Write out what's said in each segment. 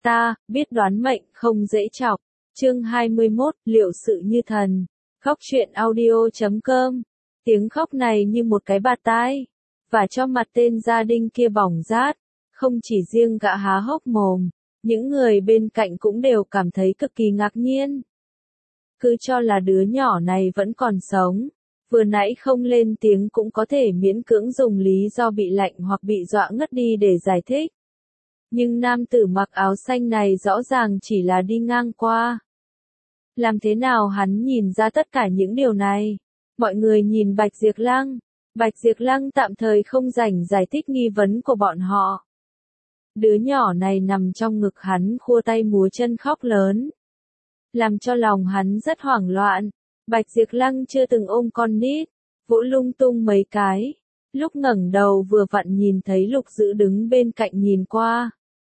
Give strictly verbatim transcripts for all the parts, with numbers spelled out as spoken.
Ta, biết đoán mệnh không dễ chọc. Chương hai mươi mốt, liệu sự như thần. Khóc chuyện audio chấm com. Tiếng khóc này như một cái bạt tai, và cho mặt tên gia đình kia bỏng rát. Không chỉ riêng gã há hốc mồm, những người bên cạnh cũng đều cảm thấy cực kỳ ngạc nhiên. Cứ cho là đứa nhỏ này vẫn còn sống, vừa nãy không lên tiếng cũng có thể miễn cưỡng dùng lý do bị lạnh hoặc bị dọa ngất đi để giải thích. Nhưng nam tử mặc áo xanh này rõ ràng chỉ là đi ngang qua. Làm thế nào hắn nhìn ra tất cả những điều này? Mọi người nhìn Bạch Diệp Lăng. Bạch Diệp Lăng tạm thời không rảnh giải thích nghi vấn của bọn họ. Đứa nhỏ này nằm trong ngực hắn khua tay múa chân khóc lớn, làm cho lòng hắn rất hoảng loạn. Bạch Diệp Lăng chưa từng ôm con nít, vỗ lung tung mấy cái. Lúc ngẩng đầu vừa vặn nhìn thấy Lục Dữ đứng bên cạnh nhìn qua.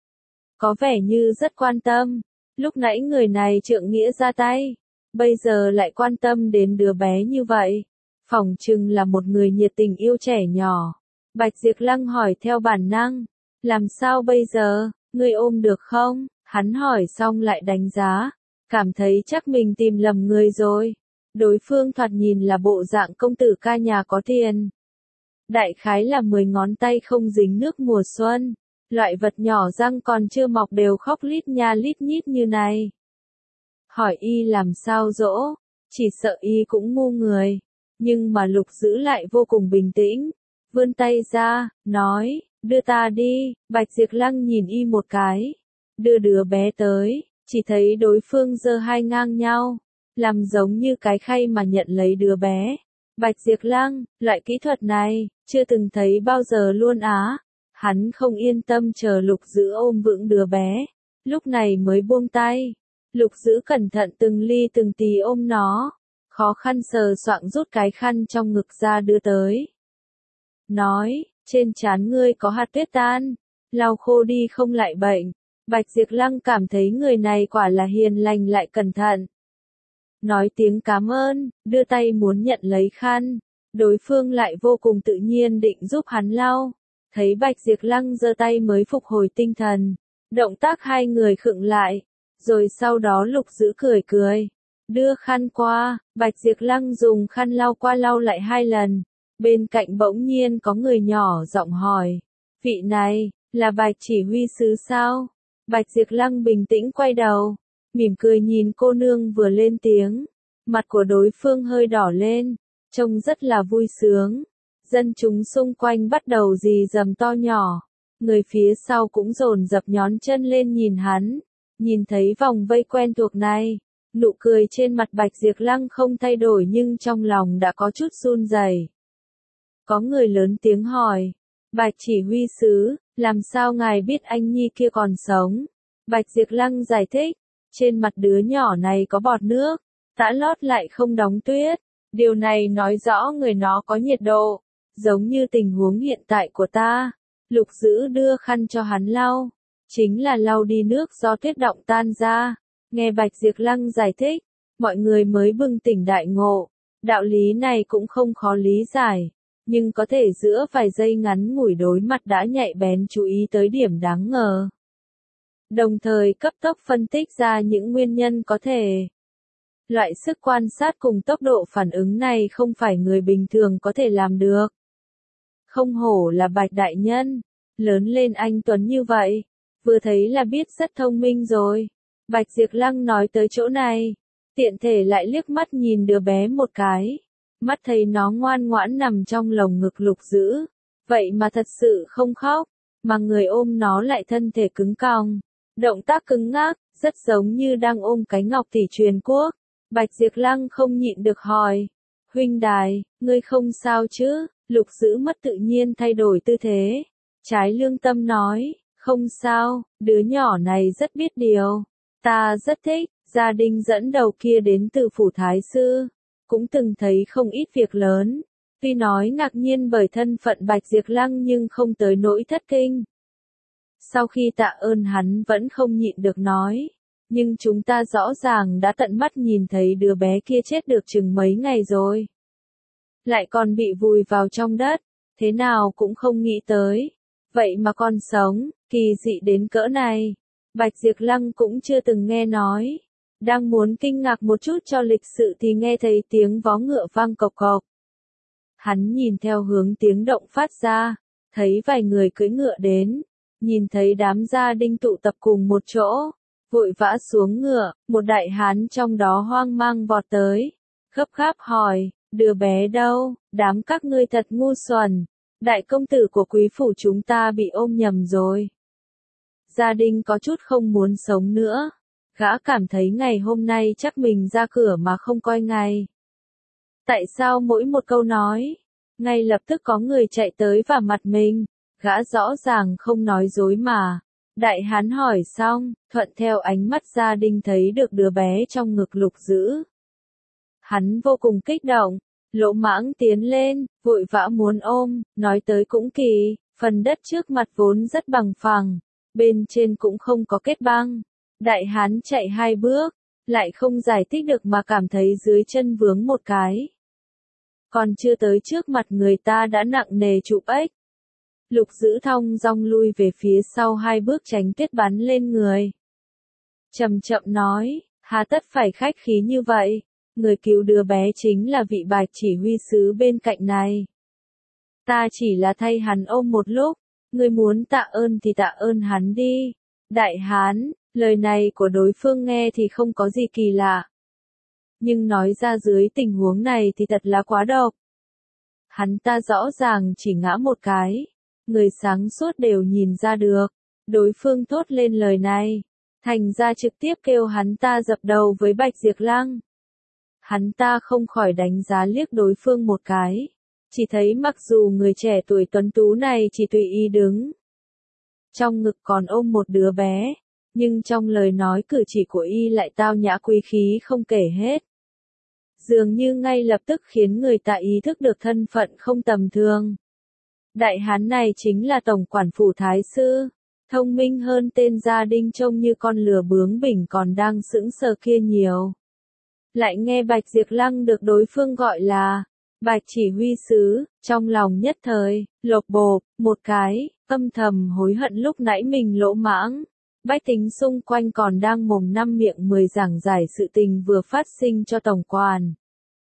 Có vẻ như rất quan tâm. Lúc nãy người này trượng nghĩa ra tay, bây giờ lại quan tâm đến đứa bé như vậy. Phỏng chừng là một người nhiệt tình yêu trẻ nhỏ. Bạch Diệp Lăng hỏi theo bản năng. Làm sao bây giờ, ngươi ôm được không? Hắn hỏi xong lại đánh giá. Cảm thấy chắc mình tìm lầm người rồi. Đối phương thoạt nhìn là bộ dạng công tử ca nhà có tiền. Đại khái là mười ngón tay không dính nước mùa xuân. Loại vật nhỏ răng còn chưa mọc đều khóc lít nha lít nhít như này. Hỏi y làm sao dỗ, chỉ sợ y cũng ngu người. Nhưng mà Lục Dữ lại vô cùng bình tĩnh. Vươn tay ra, nói, đưa ta đi. Bạch Diệp Lăng nhìn y một cái. Đưa đứa bé tới, chỉ thấy đối phương giơ hai ngang nhau, làm giống như cái khay mà nhận lấy đứa bé. Bạch Diệp Lăng, loại kỹ thuật này, chưa từng thấy bao giờ luôn á. Hắn không yên tâm chờ Lục Dữ ôm vững đứa bé, lúc này mới buông tay. Lục Dữ cẩn thận từng ly từng tí ôm nó, khó khăn sờ soạng rút cái khăn trong ngực ra đưa tới. Nói, trên trán ngươi có hạt tuyết tan, lau khô đi không lại bệnh. Bạch Diệp Lăng cảm thấy người này quả là hiền lành lại cẩn thận. Nói tiếng cảm ơn, đưa tay muốn nhận lấy khăn, đối phương lại vô cùng tự nhiên định giúp hắn lau. Thấy Bạch Diệp Lăng giơ tay mới phục hồi tinh thần. Động tác hai người khựng lại. Rồi sau đó Lục Dữ cười cười. Đưa khăn qua, Bạch Diệp Lăng dùng khăn lau qua lau lại hai lần. Bên cạnh bỗng nhiên có người nhỏ giọng hỏi. Vị này, là Bạch chỉ huy sứ sao? Bạch Diệp Lăng bình tĩnh quay đầu. Mỉm cười nhìn cô nương vừa lên tiếng. Mặt của đối phương hơi đỏ lên. Trông rất là vui sướng. Dân chúng xung quanh bắt đầu rì rầm to nhỏ. Người phía sau cũng dồn dập nhón chân lên nhìn hắn. Nhìn thấy vòng vây quen thuộc này, nụ cười trên mặt Bạch Diệp Lăng không thay đổi nhưng trong lòng đã có chút run rẩy. Có người lớn tiếng hỏi. Bạch chỉ huy sứ, làm sao ngài biết anh nhi kia còn sống? Bạch Diệp Lăng giải thích. Trên mặt đứa nhỏ này có bọt nước, tã lót lại không đóng tuyết. Điều này nói rõ người nó có nhiệt độ. Giống như tình huống hiện tại của ta. Lục Dữ đưa khăn cho hắn lau. Chính là lau đi nước do tuyết động tan ra. Nghe Bạch Diệp Lăng giải thích, mọi người mới bừng tỉnh đại ngộ. Đạo lý này cũng không khó lý giải. Nhưng có thể giữa vài giây ngắn ngủi đối mặt đã nhạy bén chú ý tới điểm đáng ngờ. Đồng thời cấp tốc phân tích ra những nguyên nhân có thể. Loại sức quan sát cùng tốc độ phản ứng này không phải người bình thường có thể làm được. Không hổ là Bạch đại nhân, lớn lên anh tuấn như vậy, vừa thấy là biết rất thông minh rồi. Bạch Diệp Lăng nói tới chỗ này, tiện thể lại liếc mắt nhìn đứa bé một cái, mắt thấy nó ngoan ngoãn nằm trong lồng ngực Lục Dữ, vậy mà thật sự không khóc, mà người ôm nó lại thân thể cứng còng, động tác cứng ngắc, rất giống như đang ôm cái ngọc tỷ truyền quốc. Bạch Diệp Lăng không nhịn được hỏi, huynh đài, ngươi không sao chứ? Lục Dữ mất tự nhiên thay đổi tư thế. Trái lương tâm nói, không sao, đứa nhỏ này rất biết điều. Ta rất thích, gia đình dẫn đầu kia đến từ phủ Thái Sư. Cũng từng thấy không ít việc lớn. Tuy nói ngạc nhiên bởi thân phận Bạch Diệp Lăng nhưng không tới nỗi thất kinh. Sau khi tạ ơn hắn vẫn không nhịn được nói. Nhưng chúng ta rõ ràng đã tận mắt nhìn thấy đứa bé kia chết được chừng mấy ngày rồi. Lại còn bị vùi vào trong đất, thế nào cũng không nghĩ tới. Vậy mà còn sống, kỳ dị đến cỡ này. Bạch Diệp Lăng cũng chưa từng nghe nói. Đang muốn kinh ngạc một chút cho lịch sự thì nghe thấy tiếng vó ngựa vang cộc cộc. Hắn nhìn theo hướng tiếng động phát ra, thấy vài người cưỡi ngựa đến, nhìn thấy đám gia đình tụ tập cùng một chỗ, vội vã xuống ngựa, một đại hán trong đó hoang mang vọt tới, gấp gáp hỏi, đứa bé đâu, đám các ngươi thật ngu xuẩn, đại công tử của quý phủ chúng ta bị ôm nhầm rồi. Gia đình có chút không muốn sống nữa, gã cảm thấy ngày hôm nay chắc mình ra cửa mà không coi ngày. Tại sao mỗi một câu nói, ngay lập tức có người chạy tới và mặt mình, gã rõ ràng không nói dối mà. Đại hán hỏi xong, thuận theo ánh mắt gia đình thấy được đứa bé trong ngực Lục Dữ. Hắn vô cùng kích động, lỗ mãng tiến lên, vội vã muốn ôm, nói tới cũng kỳ, phần đất trước mặt vốn rất bằng phẳng, bên trên cũng không có kết băng. Đại hán chạy hai bước, lại không giải thích được mà cảm thấy dưới chân vướng một cái. Còn chưa tới trước mặt người ta đã nặng nề chụp ếch. Lục Dữ thong dong lui về phía sau hai bước tránh tuyết bắn lên người. Chậm chậm nói, hà tất phải khách khí như vậy, người cứu đứa bé chính là vị Bạch chỉ huy sứ bên cạnh này. Ta chỉ là thay hắn ôm một lúc, người muốn tạ ơn thì tạ ơn hắn đi. Đại hán, lời này của đối phương nghe thì không có gì kỳ lạ. Nhưng nói ra dưới tình huống này thì thật là quá độc. Hắn ta rõ ràng chỉ ngã một cái. Người sáng suốt đều nhìn ra được. Đối phương thốt lên lời này. Thành ra trực tiếp kêu hắn ta dập đầu với Bạch Diệp Lăng. Hắn ta không khỏi đánh giá liếc đối phương một cái. Chỉ thấy mặc dù người trẻ tuổi tuấn tú này chỉ tùy ý đứng. Trong ngực còn ôm một đứa bé. Nhưng trong lời nói cử chỉ của y lại tao nhã quý khí không kể hết. Dường như ngay lập tức khiến người ta ý thức được thân phận không tầm thường. Đại hán này chính là tổng quản phủ thái sư, thông minh hơn tên gia đình trông như con lừa bướng bỉnh còn đang sững sờ kia nhiều. Lại nghe Bạch Diệp Lăng được đối phương gọi là Bạch chỉ huy sứ, trong lòng nhất thời, lột bột, một cái, âm thầm hối hận lúc nãy mình lỗ mãng. Bách tính xung quanh còn đang mồm năm miệng mười giảng giải sự tình vừa phát sinh cho tổng quản.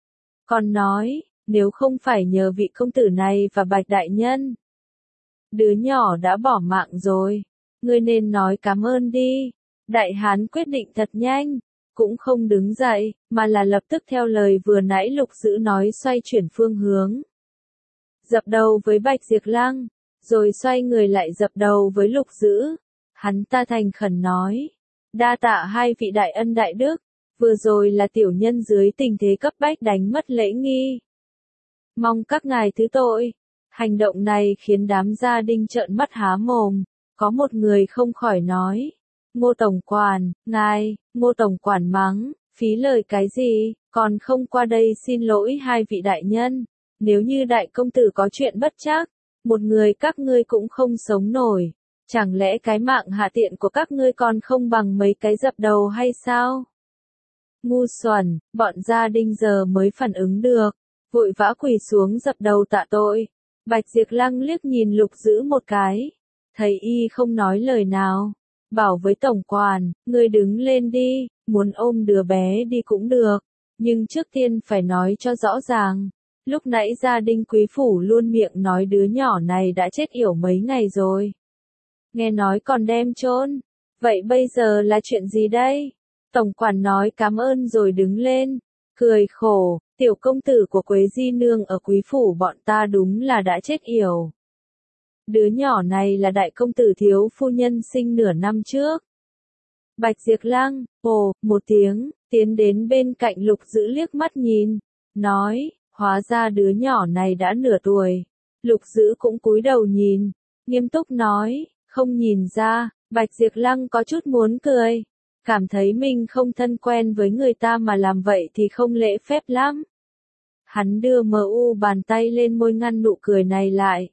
Còn nói, nếu không phải nhờ vị công tử này và Bạch đại nhân, đứa nhỏ đã bỏ mạng rồi, ngươi nên nói cảm ơn đi. Đại hán quyết định thật nhanh, cũng không đứng dậy, mà là lập tức theo lời vừa nãy Lục Dữ nói xoay chuyển phương hướng. Dập đầu với Bạch Diệp Lăng, rồi xoay người lại dập đầu với Lục Dữ. Hắn ta thành khẩn nói, đa tạ hai vị đại ân đại đức, vừa rồi là tiểu nhân dưới tình thế cấp bách đánh mất lễ nghi. Mong các ngài thứ tội. Hành động này khiến đám gia đình trợn mắt há mồm, có một người không khỏi nói, Ngô tổng quản, ngài, Ngô tổng quản mắng, phí lời cái gì, còn không qua đây xin lỗi hai vị đại nhân, nếu như đại công tử có chuyện bất trắc, một người các ngươi cũng không sống nổi. Chẳng lẽ cái mạng hạ tiện của các ngươi còn không bằng mấy cái dập đầu hay sao? Ngu xuẩn, bọn gia đình giờ mới phản ứng được, vội vã quỳ xuống dập đầu tạ tội. Bạch Diệp Lăng liếc nhìn Lục Dữ một cái, thấy y không nói lời nào, bảo với tổng quản, ngươi đứng lên đi, muốn ôm đứa bé đi cũng được, nhưng trước tiên phải nói cho rõ ràng. Lúc nãy gia đình quý phủ luôn miệng nói đứa nhỏ này đã chết yểu mấy ngày rồi. Nghe nói còn đem chôn, vậy bây giờ là chuyện gì đây? Tổng quản nói cảm ơn rồi đứng lên, cười khổ, tiểu công tử của Quế Di Nương ở quý phủ bọn ta đúng là đã chết yểu. Đứa nhỏ này là đại công tử thiếu phu nhân sinh nửa năm trước. Bạch Diệp Lăng, ồ, một tiếng, tiến đến bên cạnh Lục Dữ liếc mắt nhìn, nói, hóa ra đứa nhỏ này đã nửa tuổi. Lục Dữ cũng cúi đầu nhìn, nghiêm túc nói, không nhìn ra. Bạch Diệp Lăng có chút muốn cười, cảm thấy mình không thân quen với người ta mà làm vậy thì không lễ phép lắm. Hắn đưa mờ u bàn tay lên môi ngăn nụ cười này lại.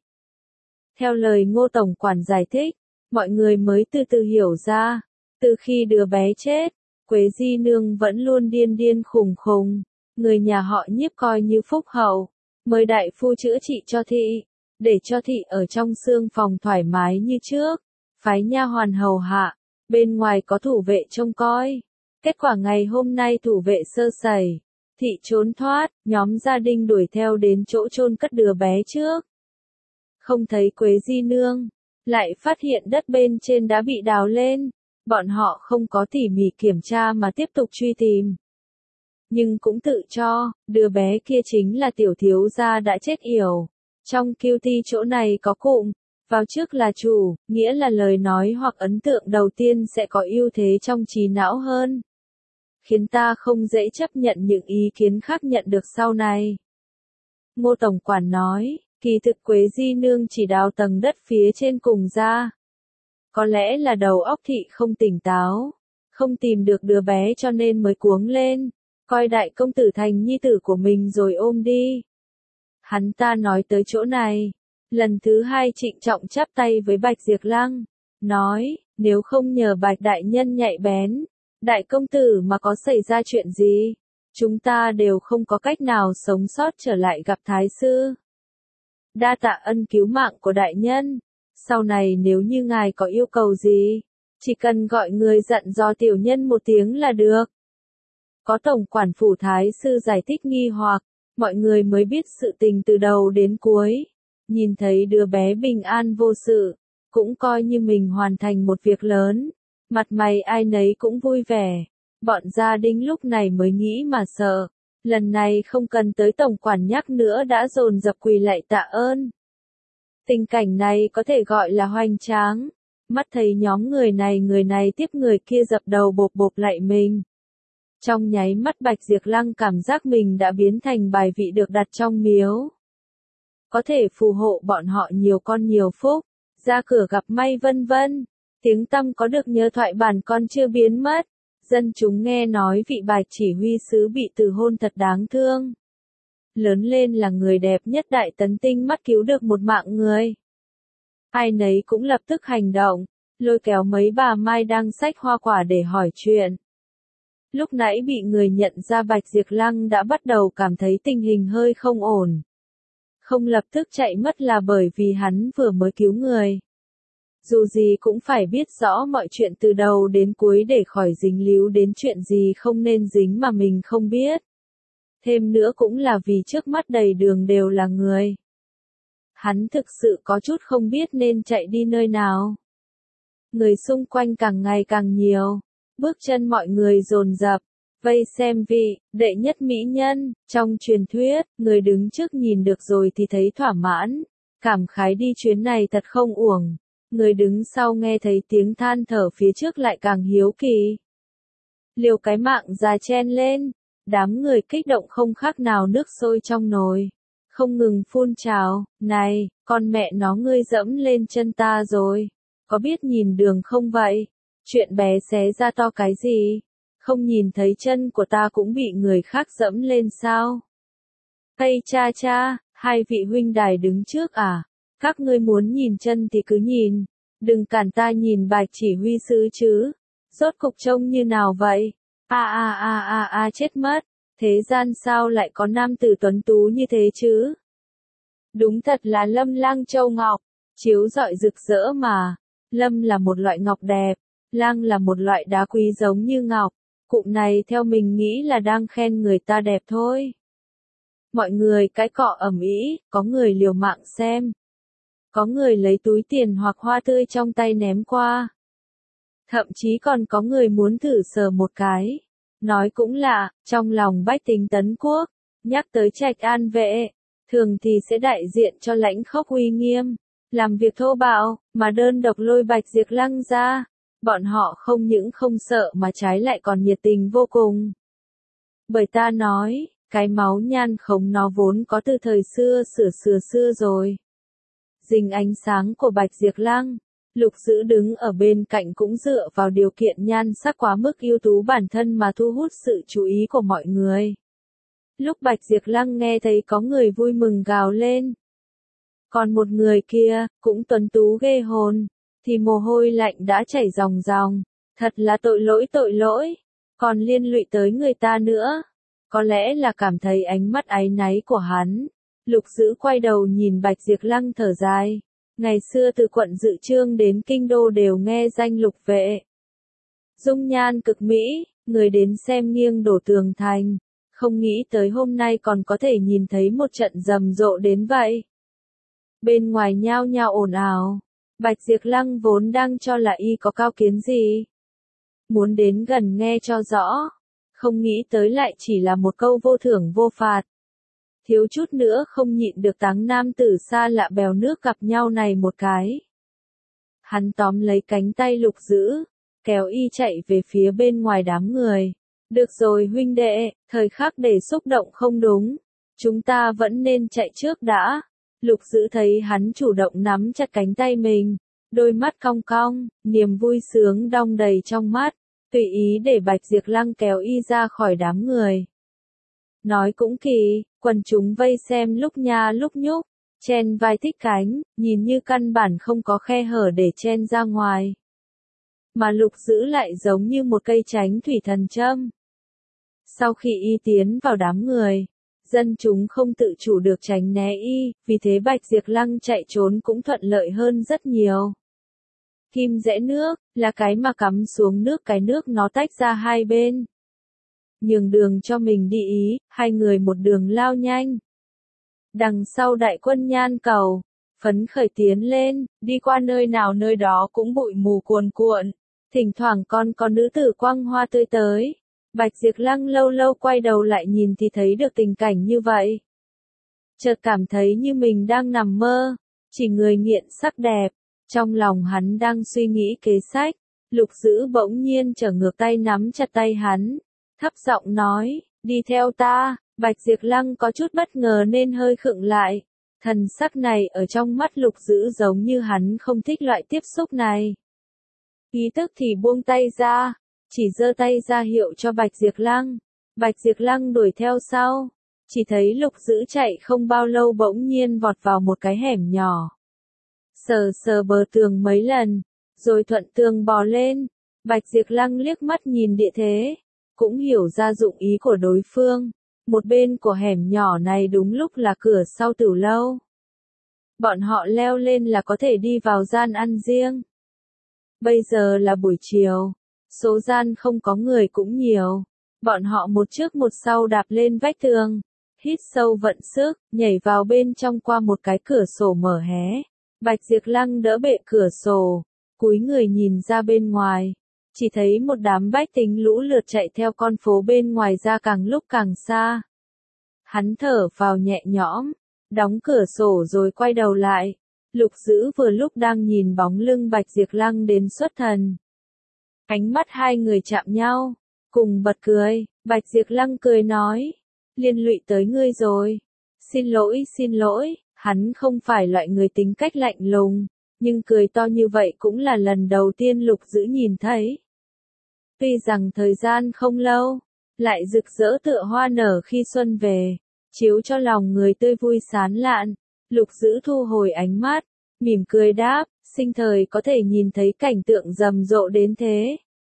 Theo lời Ngô tổng quản giải thích, mọi người mới từ từ hiểu ra, từ khi đứa bé chết, Quế Di Nương vẫn luôn điên điên khùng khùng, người nhà họ Nhiếp coi như phúc hậu, mời đại phu chữa trị cho thị, để cho thị ở trong xương phòng thoải mái như trước, phái nha hoàn hầu hạ, bên ngoài có thủ vệ trông coi. Kết quả ngày hôm nay thủ vệ sơ sẩy, Thị trốn thoát, nhóm gia đình đuổi theo đến chỗ chôn cất đứa bé trước. Không thấy Quế Di Nương, lại phát hiện đất bên trên đã bị đào lên, bọn họ không có tỉ mỉ kiểm tra mà tiếp tục truy tìm. Nhưng cũng tự cho, đứa bé kia chính là tiểu thiếu gia đã chết yểu. Trong kiêu ti chỗ này có cụm, vào trước là chủ, nghĩa là lời nói hoặc ấn tượng đầu tiên sẽ có ưu thế trong trí não hơn. Khiến ta không dễ chấp nhận những ý kiến khác nhận được sau này. Ngô Tổng Quản nói, kỳ thực Quế Di Nương chỉ đào tầng đất phía trên cùng ra. Có lẽ là đầu óc thị không tỉnh táo, không tìm được đứa bé cho nên mới cuống lên, coi đại công tử thành nhi tử của mình rồi ôm đi. Hắn ta nói tới chỗ này, lần thứ hai trịnh trọng chắp tay với Bạch Diệp Lăng, nói, nếu không nhờ Bạch Đại Nhân nhạy bén, đại công tử mà có xảy ra chuyện gì, chúng ta đều không có cách nào sống sót trở lại gặp Thái Sư. Đa tạ ân cứu mạng của đại nhân, sau này nếu như ngài có yêu cầu gì, chỉ cần gọi người dặn dò tiểu nhân một tiếng là được. Có Tổng Quản phủ Thái Sư giải thích nghi hoặc, mọi người mới biết sự tình từ đầu đến cuối, nhìn thấy đứa bé bình an vô sự, cũng coi như mình hoàn thành một việc lớn, mặt mày ai nấy cũng vui vẻ, bọn gia đình lúc này mới nghĩ mà sợ, lần này không cần tới Tổng Quản nhắc nữa đã dồn dập quỳ lạy tạ ơn. Tình cảnh này có thể gọi là hoành tráng, mắt thấy nhóm người này người này tiếp người kia dập đầu bộp bộp lạy mình. Trong nháy mắt Bạch Diệp Lăng cảm giác mình đã biến thành bài vị được đặt trong miếu. Có thể phù hộ bọn họ nhiều con nhiều phúc, ra cửa gặp may vân vân. Tiếng tăm có được nhớ thoại bản còn chưa biến mất. Dân chúng nghe nói vị Bạch chỉ huy sứ bị từ hôn thật đáng thương. Lớn lên là người đẹp nhất Đại Tấn Tinh mắt cứu được một mạng người. Ai nấy cũng lập tức hành động, lôi kéo mấy bà Mai đang xách hoa quả để hỏi chuyện. Lúc nãy bị người nhận ra Bạch Diệp Lăng đã bắt đầu cảm thấy tình hình hơi không ổn. Không lập tức chạy mất là bởi vì hắn vừa mới cứu người. Dù gì cũng phải biết rõ mọi chuyện từ đầu đến cuối để khỏi dính líu đến chuyện gì không nên dính mà mình không biết. Thêm nữa cũng là vì trước mắt đầy đường đều là người. Hắn thực sự có chút không biết nên chạy đi nơi nào. Người xung quanh càng ngày càng nhiều. Bước chân mọi người dồn dập, vây xem vị, đệ nhất mỹ nhân, trong truyền thuyết, người đứng trước nhìn được rồi thì thấy thỏa mãn, cảm khái đi chuyến này thật không uổng, người đứng sau nghe thấy tiếng than thở phía trước lại càng hiếu kỳ. Liều cái mạng già chen lên, đám người kích động không khác nào nước sôi trong nồi, không ngừng phun trào, này, con mẹ nó ngươi dẫm lên chân ta rồi, có biết nhìn đường không vậy? Chuyện bé xé ra to cái gì? Không nhìn thấy chân của ta cũng bị người khác dẫm lên sao? Ây cha cha, hai vị huynh đài đứng trước à? Các ngươi muốn nhìn chân thì cứ nhìn, đừng cản ta nhìn Bạch chỉ huy sứ chứ. Rốt cục trông như nào vậy? A a a a a chết mất, thế gian sao lại có nam tử tuấn tú như thế chứ? Đúng thật là Lâm Lang Châu Ngọc, chiếu rọi rực rỡ mà. Lâm là một loại ngọc đẹp. Lang là một loại đá quý giống như ngọc, cụm này theo mình nghĩ là đang khen người ta đẹp thôi. Mọi người cãi cọ ầm ĩ, có người liều mạng xem. Có người lấy túi tiền hoặc hoa tươi trong tay ném qua. Thậm chí còn có người muốn thử sờ một cái. Nói cũng lạ, trong lòng bách tính Tấn Quốc, nhắc tới Trạch An Vệ, thường thì sẽ đại diện cho lãnh khốc uy nghiêm, làm việc thô bạo, mà đơn độc lôi Bạch Diệp Lăng ra. Bọn họ không những không sợ mà trái lại còn nhiệt tình vô cùng. Bởi ta nói, cái máu nhan khống nó vốn có từ thời xưa sửa sửa xưa rồi. Dình ánh sáng của Bạch Diệp Lăng, Lục Dữ đứng ở bên cạnh cũng dựa vào điều kiện nhan sắc quá mức ưu tú bản thân mà thu hút sự chú ý của mọi người. Lúc Bạch Diệp Lăng nghe thấy có người vui mừng gào lên. Còn một người kia, cũng tuấn tú ghê hồn. Thì mồ hôi lạnh đã chảy ròng ròng, thật là tội lỗi tội lỗi, còn liên lụy tới người ta nữa. Có lẽ là cảm thấy ánh mắt áy náy của hắn, Lục Dữ quay đầu nhìn Bạch Diệp Lăng thở dài. Ngày xưa từ quận Dự Trương đến kinh đô đều nghe danh Lục Vệ. dung nhan cực mỹ, người đến xem nghiêng đổ tường thành, không nghĩ tới hôm nay còn có thể nhìn thấy một trận rầm rộ đến vậy. Bên ngoài nhao nhao ồn ào, Bạch Diệp Lăng vốn đang cho là y có cao kiến gì. Muốn đến gần nghe cho rõ, không nghĩ tới lại chỉ là một câu vô thưởng vô phạt. Thiếu chút nữa không nhịn được táng nam tử xa lạ bèo nước gặp nhau này một cái. Hắn tóm lấy cánh tay Lục Dữ, kéo y chạy về phía bên ngoài đám người. Được rồi huynh đệ, thời khắc để xúc động không đúng. Chúng ta vẫn nên chạy trước đã. Lục Dữ thấy hắn chủ động nắm chặt cánh tay mình. Đôi mắt cong cong, niềm vui sướng đong đầy trong mắt. Tùy ý để Bạch Diệp Lăng kéo y ra khỏi đám người. Nói cũng kỳ, quần chúng vây xem lúc nha lúc nhúc, chen vai thích cánh, nhìn như căn bản không có khe hở để chen ra ngoài. Mà Lục Dữ lại giống như một cây tránh thủy thần châm. Sau khi y tiến vào đám người, dân chúng không tự chủ được tránh né y, vì thế Bạch Diệp Lăng chạy trốn cũng thuận lợi hơn rất nhiều. Kim rẽ nước, là cái mà cắm xuống nước cái nước nó tách ra hai bên. Nhường đường cho mình đi ý, hai người một đường lao nhanh. Đằng sau đại quân Nhan Cầu, phấn khởi tiến lên, đi qua nơi nào nơi đó cũng bụi mù cuồn cuộn. Thỉnh thoảng còn có nữ tử quăng hoa tươi tới. Bạch Diệp Lăng lâu lâu quay đầu lại nhìn thì thấy được tình cảnh như vậy. Chợt cảm thấy như mình đang nằm mơ, chỉ người nghiện sắc đẹp. Trong lòng hắn đang suy nghĩ kế sách, Lục Dữ bỗng nhiên trở ngược tay nắm chặt tay hắn, thấp giọng nói, đi theo ta. Bạch Diệp Lăng có chút bất ngờ nên hơi khựng lại. Thần sắc này ở trong mắt Lục Dữ giống như hắn không thích loại tiếp xúc này. Ý tức thì buông tay ra, chỉ giơ tay ra hiệu cho Bạch Diệp Lăng. Bạch Diệp Lăng đuổi theo sau, chỉ thấy Lục Dữ chạy không bao lâu bỗng nhiên vọt vào một cái hẻm nhỏ. Sờ sờ bờ tường mấy lần, rồi thuận tường bò lên. Bạch Diệp Lăng liếc mắt nhìn địa thế, cũng hiểu ra dụng ý của đối phương. Một bên của hẻm nhỏ này đúng lúc là cửa sau tử lâu. Bọn họ leo lên là có thể đi vào gian ăn riêng. Bây giờ là buổi chiều, số gian không có người cũng nhiều. Bọn họ một trước một sau đạp lên vách tường, hít sâu vận sức, nhảy vào bên trong qua một cái cửa sổ mở hé. Bạch Diệp Lăng đỡ bệ cửa sổ, cúi người nhìn ra bên ngoài, chỉ thấy một đám bách tính lũ lượt chạy theo con phố bên ngoài ra càng lúc càng xa. Hắn thở vào nhẹ nhõm, đóng cửa sổ rồi quay đầu lại. Lục Dữ vừa lúc đang nhìn bóng lưng Bạch Diệp Lăng đến xuất thần. Ánh mắt hai người chạm nhau, cùng bật cười. Bạch Diệp Lăng cười nói, liên lụy tới ngươi rồi. Xin lỗi xin lỗi. Hắn không phải loại người tính cách lạnh lùng, nhưng cười to như vậy cũng là lần đầu tiên Lục Dữ nhìn thấy. Tuy rằng thời gian không lâu, lại rực rỡ tựa hoa nở khi xuân về, chiếu cho lòng người tươi vui sán lạn. Lục Dữ thu hồi ánh mắt, mỉm cười đáp, sinh thời có thể nhìn thấy cảnh tượng rầm rộ đến thế.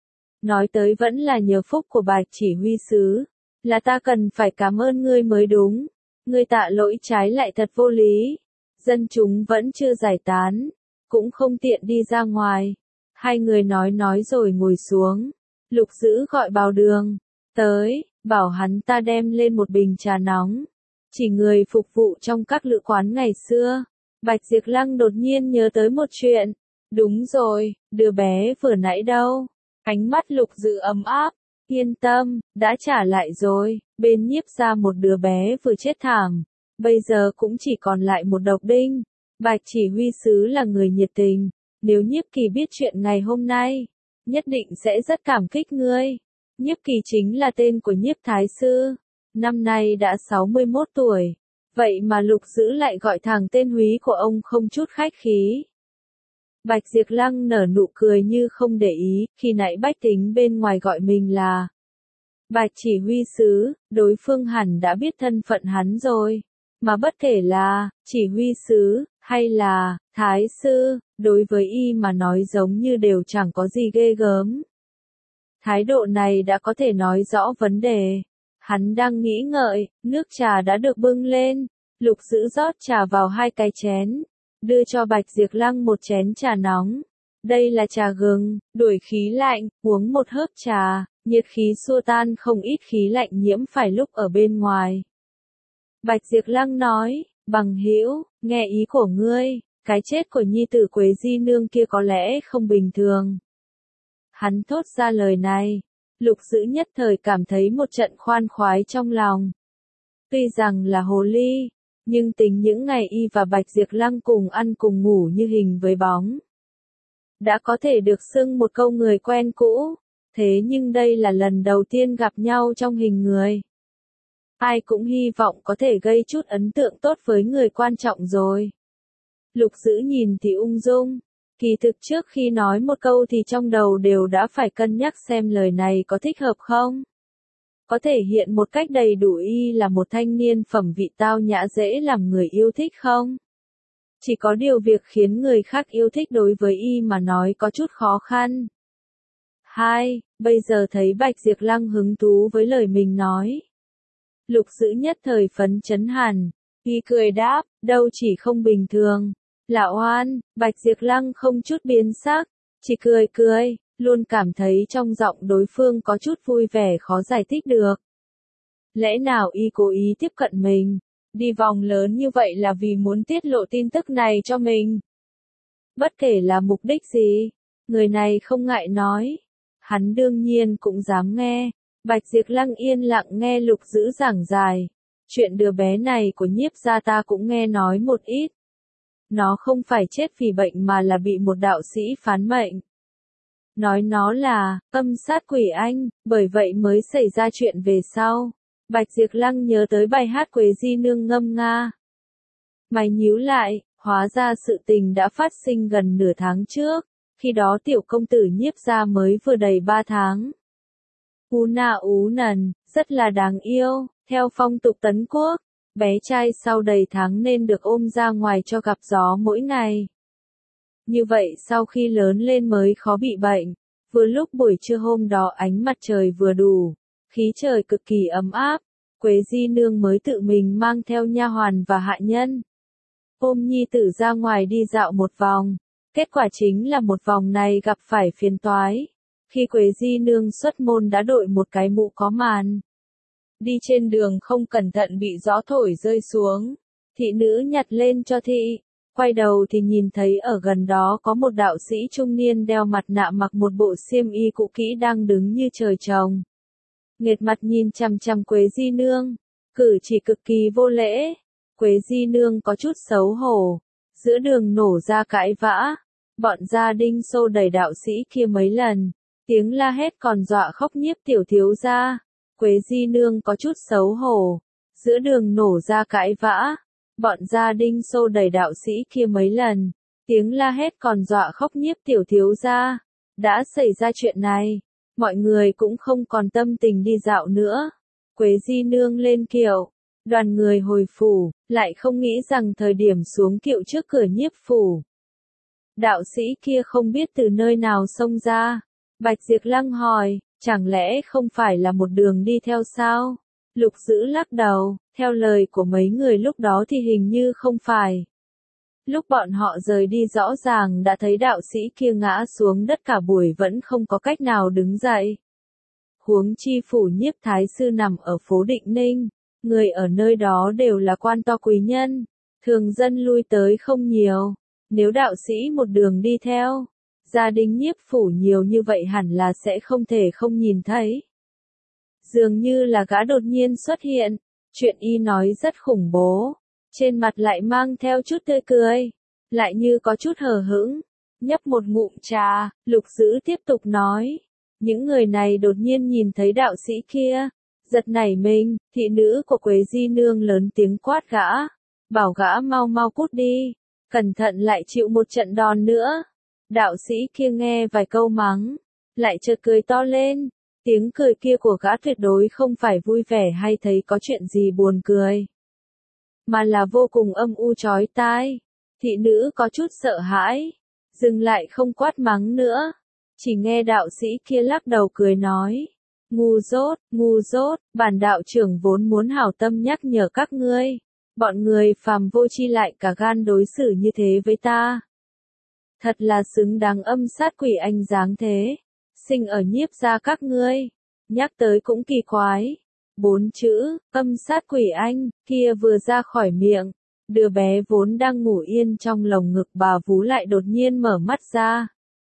Nói tới vẫn là nhờ phúc của Bạch chỉ huy sứ, là ta cần phải cảm ơn ngươi mới đúng. Ngươi tạ lỗi trái lại thật vô lý. Dân chúng vẫn chưa giải tán, cũng không tiện đi ra ngoài. Hai người nói nói rồi ngồi xuống. Lục Dữ gọi Bào Đường tới, bảo hắn ta đem lên một bình trà nóng. Chỉ người phục vụ trong các lữ quán ngày xưa. Bạch Diệp Lăng đột nhiên nhớ tới một chuyện. Đúng rồi, đứa bé vừa nãy đâu? Ánh mắt Lục Dữ ấm áp. Yên tâm, đã trả lại rồi. Bên Nhiếp ra một đứa bé vừa chết thảm, bây giờ cũng chỉ còn lại một độc đinh. Bạch chỉ huy sứ là người nhiệt tình, nếu Nhiếp Kỳ biết chuyện ngày hôm nay, nhất định sẽ rất cảm kích ngươi. Nhiếp Kỳ chính là tên của Nhiếp Thái Sư, năm nay đã sáu mươi mốt tuổi, vậy mà Lục Dữ lại gọi thẳng tên húy của ông không chút khách khí. Bạch Diệp Lăng nở nụ cười như không để ý, khi nãy bách tính bên ngoài gọi mình là Bạch chỉ huy sứ, đối phương hẳn đã biết thân phận hắn rồi. Mà bất kể là chỉ huy sứ, hay là thái sư, đối với y mà nói giống như đều chẳng có gì ghê gớm. Thái độ này đã có thể nói rõ vấn đề. Hắn đang nghĩ ngợi, nước trà đã được bưng lên. Lục Dữ rót trà vào hai cái chén, đưa cho Bạch Diệp Lăng một chén trà nóng. Đây là trà gừng, đuổi khí lạnh, uống một hớp trà, nhiệt khí xua tan không ít khí lạnh nhiễm phải lúc ở bên ngoài. Bạch Diệp Lăng nói, bằng hữu, nghe ý của ngươi, cái chết của nhi tử Quế Di Nương kia có lẽ không bình thường. Hắn thốt ra lời này, Lục Dữ nhất thời cảm thấy một trận khoan khoái trong lòng. Tuy rằng là hồ ly, nhưng tính những ngày y và Bạch Diệp Lăng cùng ăn cùng ngủ như hình với bóng. Đã có thể được xưng một câu người quen cũ, thế nhưng đây là lần đầu tiên gặp nhau trong hình người. Ai cũng hy vọng có thể gây chút ấn tượng tốt với người quan trọng rồi. Lục Dữ nhìn thì ung dung, kỳ thực trước khi nói một câu thì trong đầu đều đã phải cân nhắc xem lời này có thích hợp không. Có thể hiện một cách đầy đủ y là một thanh niên phẩm vị tao nhã dễ làm người yêu thích không? Chỉ có điều việc khiến người khác yêu thích đối với y mà nói có chút khó khăn. Hai, bây giờ thấy Bạch Diệp Lăng hứng thú với lời mình nói. Lục Dữ nhất thời phấn chấn hẳn, y cười đáp, đâu chỉ không bình thường. Lão Oan, Bạch Diệp Lăng không chút biến sắc, chỉ cười cười, luôn cảm thấy trong giọng đối phương có chút vui vẻ khó giải thích được. Lẽ nào y cố ý tiếp cận mình, đi vòng lớn như vậy là vì muốn tiết lộ tin tức này cho mình? Bất kể là mục đích gì, người này không ngại nói, hắn đương nhiên cũng dám nghe. Bạch Diệp Lăng yên lặng nghe Lục Dữ giảng giải, chuyện đứa bé này của Nhiếp gia ta cũng nghe nói một ít. Nó không phải chết vì bệnh mà là bị một đạo sĩ phán mệnh. Nói nó là âm sát quỷ anh, bởi vậy mới xảy ra chuyện về sau. Bạch Diệp Lăng nhớ tới bài hát Quế Di Nương ngâm nga. Mày nhíu lại, hóa ra sự tình đã phát sinh gần nửa tháng trước, khi đó tiểu công tử Nhiếp gia mới vừa đầy ba tháng. Ú na ú nần, rất là đáng yêu, theo phong tục Tấn Quốc, bé trai sau đầy tháng nên được ôm ra ngoài cho gặp gió mỗi ngày. Như vậy sau khi lớn lên mới khó bị bệnh, vừa lúc buổi trưa hôm đó ánh mặt trời vừa đủ, khí trời cực kỳ ấm áp, Quế Di Nương mới tự mình mang theo nha hoàn và hạ nhân. Ôm nhi tử ra ngoài đi dạo một vòng, kết quả chính là một vòng này gặp phải phiền toái. Khi Quế Di Nương xuất môn đã đội một cái mũ có màn. Đi trên đường không cẩn thận bị gió thổi rơi xuống. Thị nữ nhặt lên cho thị. Quay đầu thì nhìn thấy ở gần đó có một đạo sĩ trung niên đeo mặt nạ mặc một bộ xiêm y cũ kỹ đang đứng như trời trồng. Nghệt mặt nhìn chằm chằm Quế Di Nương. Cử chỉ cực kỳ vô lễ. Quế Di Nương có chút xấu hổ. Giữa đường nổ ra cãi vã. Bọn gia đinh xô đẩy đạo sĩ kia mấy lần. Tiếng la hét còn dọa khóc Nhiếp tiểu thiếu gia. Quế Di Nương có chút xấu hổ. Giữa đường nổ ra cãi vã. Bọn gia đinh xô đẩy đạo sĩ kia mấy lần. Tiếng la hét còn dọa khóc Nhiếp tiểu thiếu gia. Đã xảy ra chuyện này. Mọi người cũng không còn tâm tình đi dạo nữa. Quế Di Nương lên kiệu. Đoàn người hồi phủ. Lại không nghĩ rằng thời điểm xuống kiệu trước cửa Nhiếp phủ. Đạo sĩ kia không biết từ nơi nào xông ra. Bạch Diệp Lăng hỏi, chẳng lẽ không phải là một đường đi theo sao? Lục Dữ lắc đầu, theo lời của mấy người lúc đó thì hình như không phải. Lúc bọn họ rời đi rõ ràng đã thấy đạo sĩ kia ngã xuống đất cả buổi vẫn không có cách nào đứng dậy. Huống chi phủ Nhiếp thái sư nằm ở phố Định Ninh, người ở nơi đó đều là quan to quý nhân, thường dân lui tới không nhiều, nếu đạo sĩ một đường đi theo, gia đình Nhiếp phủ nhiều như vậy hẳn là sẽ không thể không nhìn thấy. Dường như là gã đột nhiên xuất hiện, chuyện y nói rất khủng bố, trên mặt lại mang theo chút tươi cười, lại như có chút hờ hững, nhấp một ngụm trà, Lục Dữ tiếp tục nói, những người này đột nhiên nhìn thấy đạo sĩ kia, giật nảy mình, thị nữ của Quế Di Nương lớn tiếng quát gã, bảo gã mau mau cút đi, cẩn thận lại chịu một trận đòn nữa. Đạo sĩ kia nghe vài câu mắng, lại chợt cười to lên, tiếng cười kia của gã tuyệt đối không phải vui vẻ hay thấy có chuyện gì buồn cười, mà là vô cùng âm u chói tai. Thị nữ có chút sợ hãi, dừng lại không quát mắng nữa, chỉ nghe đạo sĩ kia lắc đầu cười nói, ngu dốt, ngu dốt, bản đạo trưởng vốn muốn hảo tâm nhắc nhở các ngươi, bọn người phàm vô tri lại cả gan đối xử như thế với ta. Thật là xứng đáng âm sát quỷ anh dáng thế. Sinh ở Nhiếp gia các ngươi. Nhắc tới cũng kỳ quái. Bốn chữ, âm sát quỷ anh, kia vừa ra khỏi miệng. Đứa bé vốn đang ngủ yên trong lồng ngực bà vú lại đột nhiên mở mắt ra.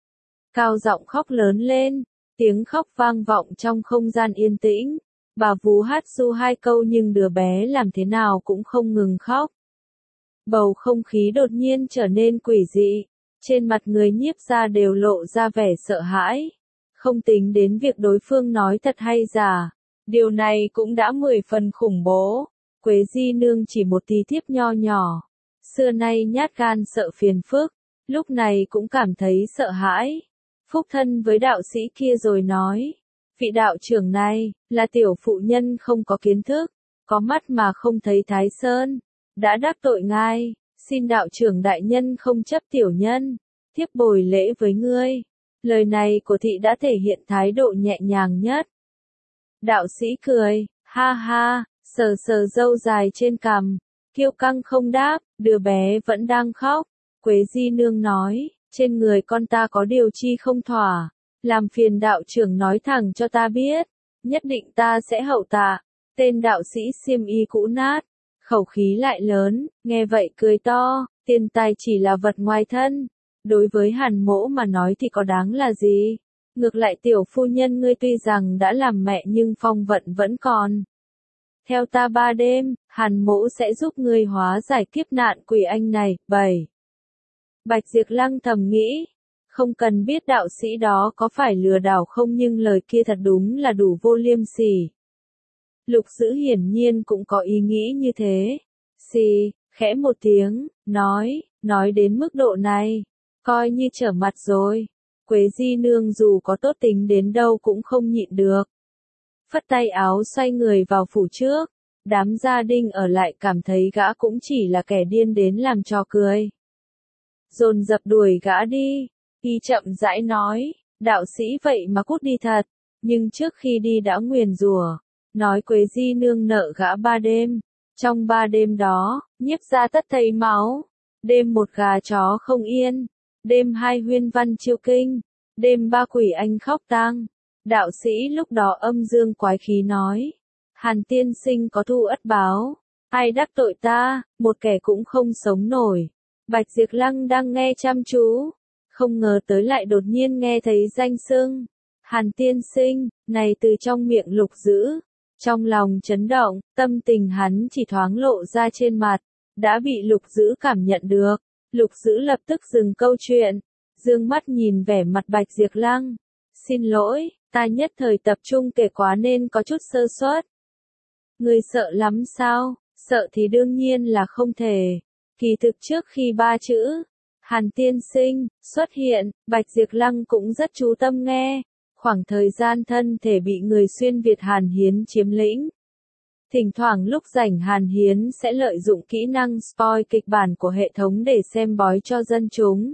Cao giọng khóc lớn lên, tiếng khóc vang vọng trong không gian yên tĩnh. Bà vú hát ru hai câu nhưng đứa bé làm thế nào cũng không ngừng khóc. Bầu không khí đột nhiên trở nên quỷ dị, trên mặt người Nhiếp gia đều lộ ra vẻ sợ hãi. Không tính đến việc đối phương nói thật hay giả, điều này cũng đã mười phần khủng bố. Quế Di Nương chỉ một tí thiếp nho nhỏ, xưa nay nhát gan sợ phiền phức, lúc này cũng cảm thấy sợ hãi. Phúc thân với đạo sĩ kia rồi nói, vị đạo trưởng này, là tiểu phụ nhân không có kiến thức, có mắt mà không thấy Thái Sơn, đã đắc tội ngài, xin đạo trưởng đại nhân không chấp tiểu nhân, thiếp bồi lễ với ngươi. Lời này của thị đã thể hiện thái độ nhẹ nhàng nhất. Đạo sĩ cười, ha ha, sờ sờ râu dài trên cằm, kiêu căng không đáp, đứa bé vẫn đang khóc. Quế Di Nương nói, trên người con ta có điều chi không thỏa, làm phiền đạo trưởng nói thẳng cho ta biết, nhất định ta sẽ hậu tạ. Tên đạo sĩ xiêm y cũ nát, khẩu khí lại lớn, nghe vậy cười to, tiền tài chỉ là vật ngoài thân. Đối với Hàn Mỗ mà nói thì có đáng là gì? Ngược lại tiểu phu nhân ngươi tuy rằng đã làm mẹ nhưng phong vận vẫn còn. Theo ta ba đêm, Hàn Mỗ sẽ giúp ngươi hóa giải kiếp nạn quỷ anh này. bảy. Bạch Diệp Lăng thầm nghĩ, không cần biết đạo sĩ đó có phải lừa đảo không nhưng lời kia thật đúng là đủ vô liêm sỉ. Lục Dữ hiển nhiên cũng có ý nghĩ như thế. Xì, khẽ một tiếng, nói, nói đến mức độ này, coi như trở mặt rồi. Quế Di Nương dù có tốt tính đến đâu cũng không nhịn được. Phất tay áo xoay người vào phủ trước, đám gia đình ở lại cảm thấy gã cũng chỉ là kẻ điên đến làm trò cười. Dồn dập đuổi gã đi, y chậm rãi nói, đạo sĩ vậy mà cút đi thật, nhưng trước khi đi đã nguyền rủa, nói Quế Di Nương nợ gã ba đêm. Trong ba đêm đó, Nhiếp gia tất thấy máu, đêm một gà chó không yên, đêm hai huyên văn chiêu kinh, đêm ba quỷ anh khóc tang. Đạo sĩ lúc đó âm dương quái khí nói, Hàn tiên sinh có thù ất báo, ai đắc tội ta, một kẻ cũng không sống nổi. Bạch Diệp Lăng đang nghe chăm chú, không ngờ tới lại đột nhiên nghe thấy danh xưng Hàn tiên sinh này từ trong miệng Lục Dữ. Trong lòng chấn động, tâm tình hắn chỉ thoáng lộ ra trên mặt, đã bị Lục Dữ cảm nhận được. Lục Dữ lập tức dừng câu chuyện, dương mắt nhìn vẻ mặt Bạch Diệp Lăng. Xin lỗi, ta nhất thời tập trung kể quá nên có chút sơ suất. Ngươi sợ lắm sao? Sợ thì đương nhiên là không thể. Kỳ thực trước khi ba chữ Hàn tiên sinh xuất hiện, Bạch Diệp Lăng cũng rất chú tâm nghe. Khoảng thời gian thân thể bị người xuyên Việt Hàn Hiến chiếm lĩnh. Thỉnh thoảng lúc rảnh Hàn Hiến sẽ lợi dụng kỹ năng spoil kịch bản của hệ thống để xem bói cho dân chúng.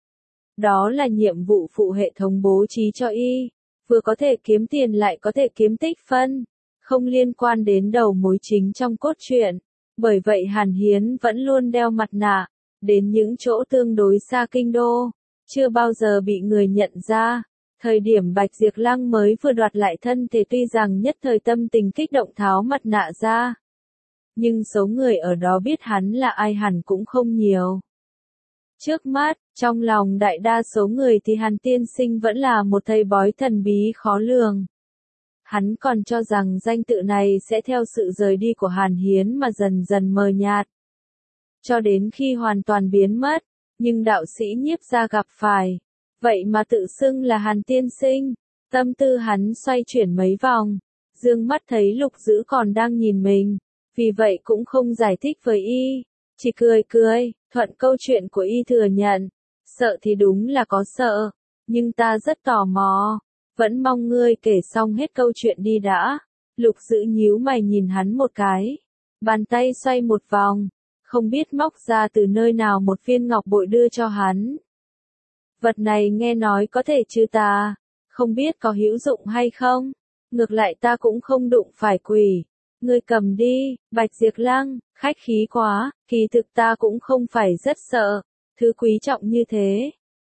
Đó là nhiệm vụ phụ hệ thống bố trí cho y, vừa có thể kiếm tiền lại có thể kiếm tích phân, không liên quan đến đầu mối chính trong cốt truyện. Bởi vậy Hàn Hiến vẫn luôn đeo mặt nạ, đến những chỗ tương đối xa kinh đô, chưa bao giờ bị người nhận ra. Thời điểm Bạch Diệp Lăng mới vừa đoạt lại thân thể tuy rằng nhất thời tâm tình kích động tháo mặt nạ ra. Nhưng số người ở đó biết hắn là ai hẳn cũng không nhiều. Trước mắt, trong lòng đại đa số người thì Hàn tiên sinh vẫn là một thầy bói thần bí khó lường. Hắn còn cho rằng danh tự này sẽ theo sự rời đi của Hàn Hiến mà dần dần mờ nhạt. Cho đến khi hoàn toàn biến mất, nhưng đạo sĩ Nhiếp gia gặp phải. Vậy mà tự xưng là Hàn tiên sinh, tâm tư hắn xoay chuyển mấy vòng, dương mắt thấy Lục Dữ còn đang nhìn mình, vì vậy cũng không giải thích với y, chỉ cười cười, thuận câu chuyện của y thừa nhận, sợ thì đúng là có sợ, nhưng ta rất tò mò, vẫn mong ngươi kể xong hết câu chuyện đi đã. Lục Dữ nhíu mày nhìn hắn một cái, bàn tay xoay một vòng, không biết móc ra từ nơi nào một viên ngọc bội đưa cho hắn. Vật này nghe nói có thể trừ tà, không biết có hữu dụng hay không, ngược lại ta cũng không đụng phải quỷ, ngươi cầm đi. Bạch Diệp Lăng, khách khí quá, kỳ thực ta cũng không phải rất sợ, thứ quý trọng như thế.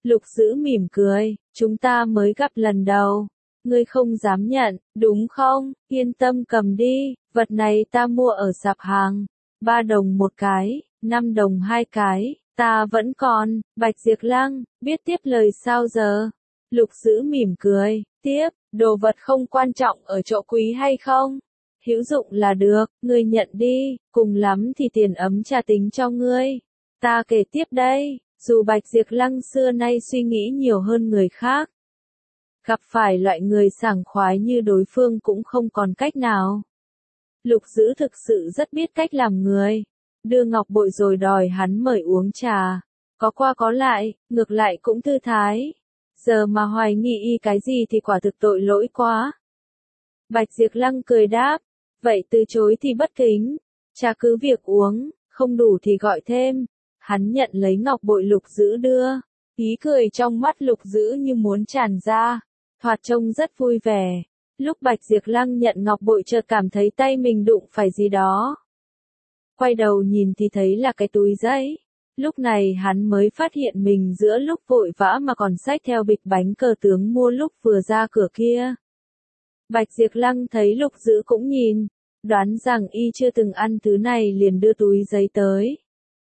Lục Dữ mỉm cười, chúng ta mới gặp lần đầu. Ngươi không dám nhận, đúng không? Yên tâm cầm đi, vật này ta mua ở sạp hàng. Ba đồng một cái, năm đồng hai cái, ta vẫn còn. Bạch Diệp Lăng, biết tiếp lời sao giờ? Lục Dữ mỉm cười, tiếp, đồ vật không quan trọng ở chỗ quý hay không. Hữu dụng là được, ngươi nhận đi, cùng lắm thì tiền ấm trà tính cho ngươi. Ta kể tiếp đây, dù Bạch Diệp Lăng xưa nay suy nghĩ nhiều hơn người khác. Gặp phải loại người sảng khoái như đối phương cũng không còn cách nào. Lục Dữ thực sự rất biết cách làm người. Đưa ngọc bội rồi đòi hắn mời uống trà. Có qua có lại, ngược lại cũng thư thái. Giờ mà hoài nghi y cái gì thì quả thực tội lỗi quá. Bạch Diệp Lăng cười đáp. Vậy từ chối thì bất kính. Trà cứ việc uống, không đủ thì gọi thêm. Hắn nhận lấy ngọc bội Lục Dữ đưa. Ý cười trong mắt Lục Dữ như muốn tràn ra. Thoạt trông rất vui vẻ. Lúc Bạch Diệp Lăng nhận ngọc bội chợt cảm thấy tay mình đụng phải gì đó. Quay đầu nhìn thì thấy là cái túi giấy. Lúc này hắn mới phát hiện mình giữa lúc vội vã mà còn xách theo bịch bánh cờ tướng mua lúc vừa ra cửa kia. Bạch Diệp Lăng thấy Lục Dữ cũng nhìn, đoán rằng y chưa từng ăn thứ này liền đưa túi giấy tới.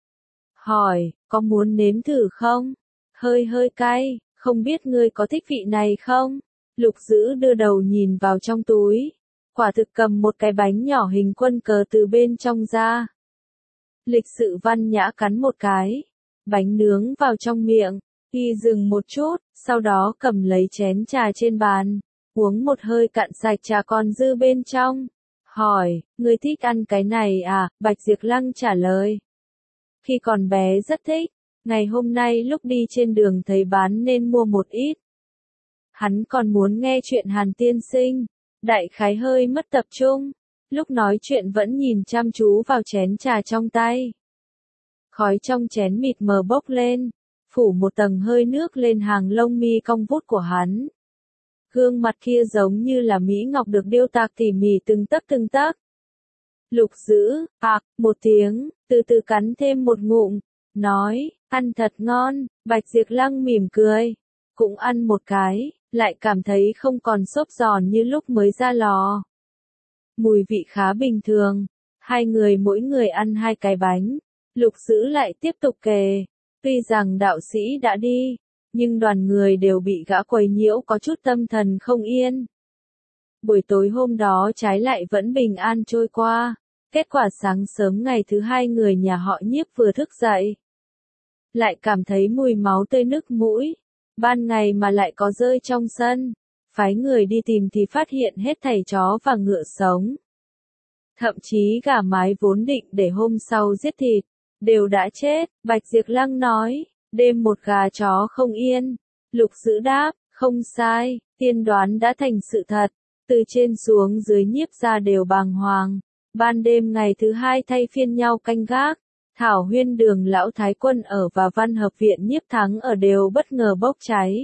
Hỏi, có muốn nếm thử không? Hơi hơi cay, không biết ngươi có thích vị này không? Lục Dữ đưa đầu nhìn vào trong túi. Quả thực cầm một cái bánh nhỏ hình quân cờ từ bên trong ra. Lịch sự văn nhã cắn một cái. Bánh nướng vào trong miệng. Y dừng một chút, sau đó cầm lấy chén trà trên bàn. Uống một hơi cạn sạch trà còn dư bên trong. Hỏi, ngươi thích ăn cái này à? Bạch Diệp Lăng trả lời. Khi còn bé rất thích. Ngày hôm nay lúc đi trên đường thấy bán nên mua một ít. Hắn còn muốn nghe chuyện Hàn tiên sinh. Đại khái hơi mất tập trung. Lúc nói chuyện vẫn nhìn chăm chú vào chén trà trong tay. Khói trong chén mịt mờ bốc lên. Phủ một tầng hơi nước lên hàng lông mi cong vút của hắn. Gương mặt kia giống như là mỹ ngọc được điêu tạc tỉ mỉ từng tấc từng tấc. Lục Dữ, ạc, một tiếng, từ từ cắn thêm một ngụm. Nói, ăn thật ngon. Bạch Diệp Lăng mỉm cười. Cũng ăn một cái. Lại cảm thấy không còn xốp giòn như lúc mới ra lò. Mùi vị khá bình thường. Hai người mỗi người ăn hai cái bánh. Lục Dữ lại tiếp tục kể. Tuy rằng đạo sĩ đã đi, nhưng đoàn người đều bị gã quấy nhiễu có chút tâm thần không yên. Buổi tối hôm đó trái lại vẫn bình an trôi qua. Kết quả sáng sớm ngày thứ hai người nhà họ Nhiếp vừa thức dậy. Lại cảm thấy mùi máu tươi nức mũi. Ban ngày mà lại có rơi trong sân. Phái người đi tìm thì phát hiện hết thảy chó và ngựa sống. Thậm chí gà mái vốn định để hôm sau giết thịt, đều đã chết. Bạch Diệp Lăng nói, đêm một gà chó không yên. Lục Dữ đáp, không sai, tiên đoán đã thành sự thật. Từ trên xuống dưới Nhiếp gia đều bàng hoàng. Ban đêm ngày thứ hai thay phiên nhau canh gác. Thảo Huyên Đường Lão Thái Quân ở và Văn Hợp Viện Nhiếp Thắng ở đều bất ngờ bốc cháy.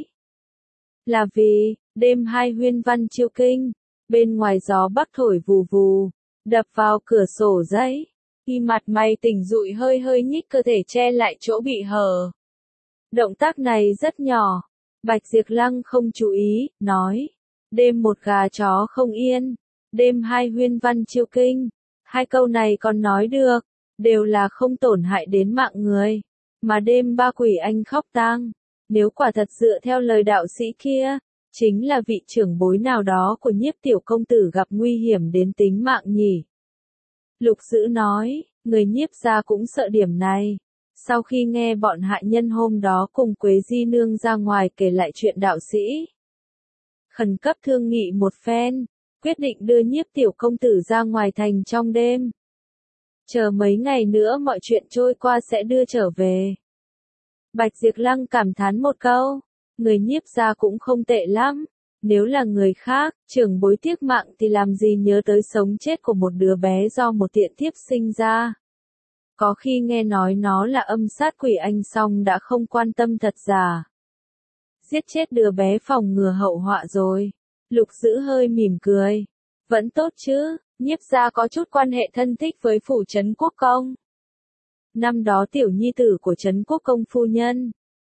Là vì, đêm hai huyên văn chiêu kinh, bên ngoài gió bắc thổi vù vù, đập vào cửa sổ giấy. Y mặt mày tỉnh dụi hơi hơi nhích cơ thể che lại chỗ bị hở. Động tác này rất nhỏ. Bạch Diệp Lăng không chú ý, nói. Đêm một gà chó không yên. Đêm hai huyên văn chiêu kinh. Hai câu này còn nói được. Đều là không tổn hại đến mạng người. Mà đêm ba quỷ anh khóc tang. Nếu quả thật dựa theo lời đạo sĩ kia. Chính là vị trưởng bối nào đó của Nhiếp tiểu công tử gặp nguy hiểm đến tính mạng nhỉ. Lục Dữ nói, người Nhiếp gia cũng sợ điểm này. Sau khi nghe bọn hạ nhân hôm đó cùng Quế Di Nương ra ngoài kể lại chuyện đạo sĩ. Khẩn cấp thương nghị một phen, quyết định đưa Nhiếp tiểu công tử ra ngoài thành trong đêm. Chờ mấy ngày nữa mọi chuyện trôi qua sẽ đưa trở về. Bạch Diệp Lăng cảm thán một câu, người Nhiếp gia cũng không tệ lắm. Nếu là người khác, trưởng bối tiếc mạng thì làm gì nhớ tới sống chết của một đứa bé do một tiện thiếp sinh ra. Có khi nghe nói nó là âm sát quỷ anh xong đã không quan tâm thật giả. Giết chết đứa bé phòng ngừa hậu họa rồi. Lục Dữ hơi mỉm cười. Vẫn tốt chứ, Nhiếp gia có chút quan hệ thân thích với phủ Trấn Quốc Công. Năm đó tiểu nhi tử của Trấn Quốc Công phu nhân,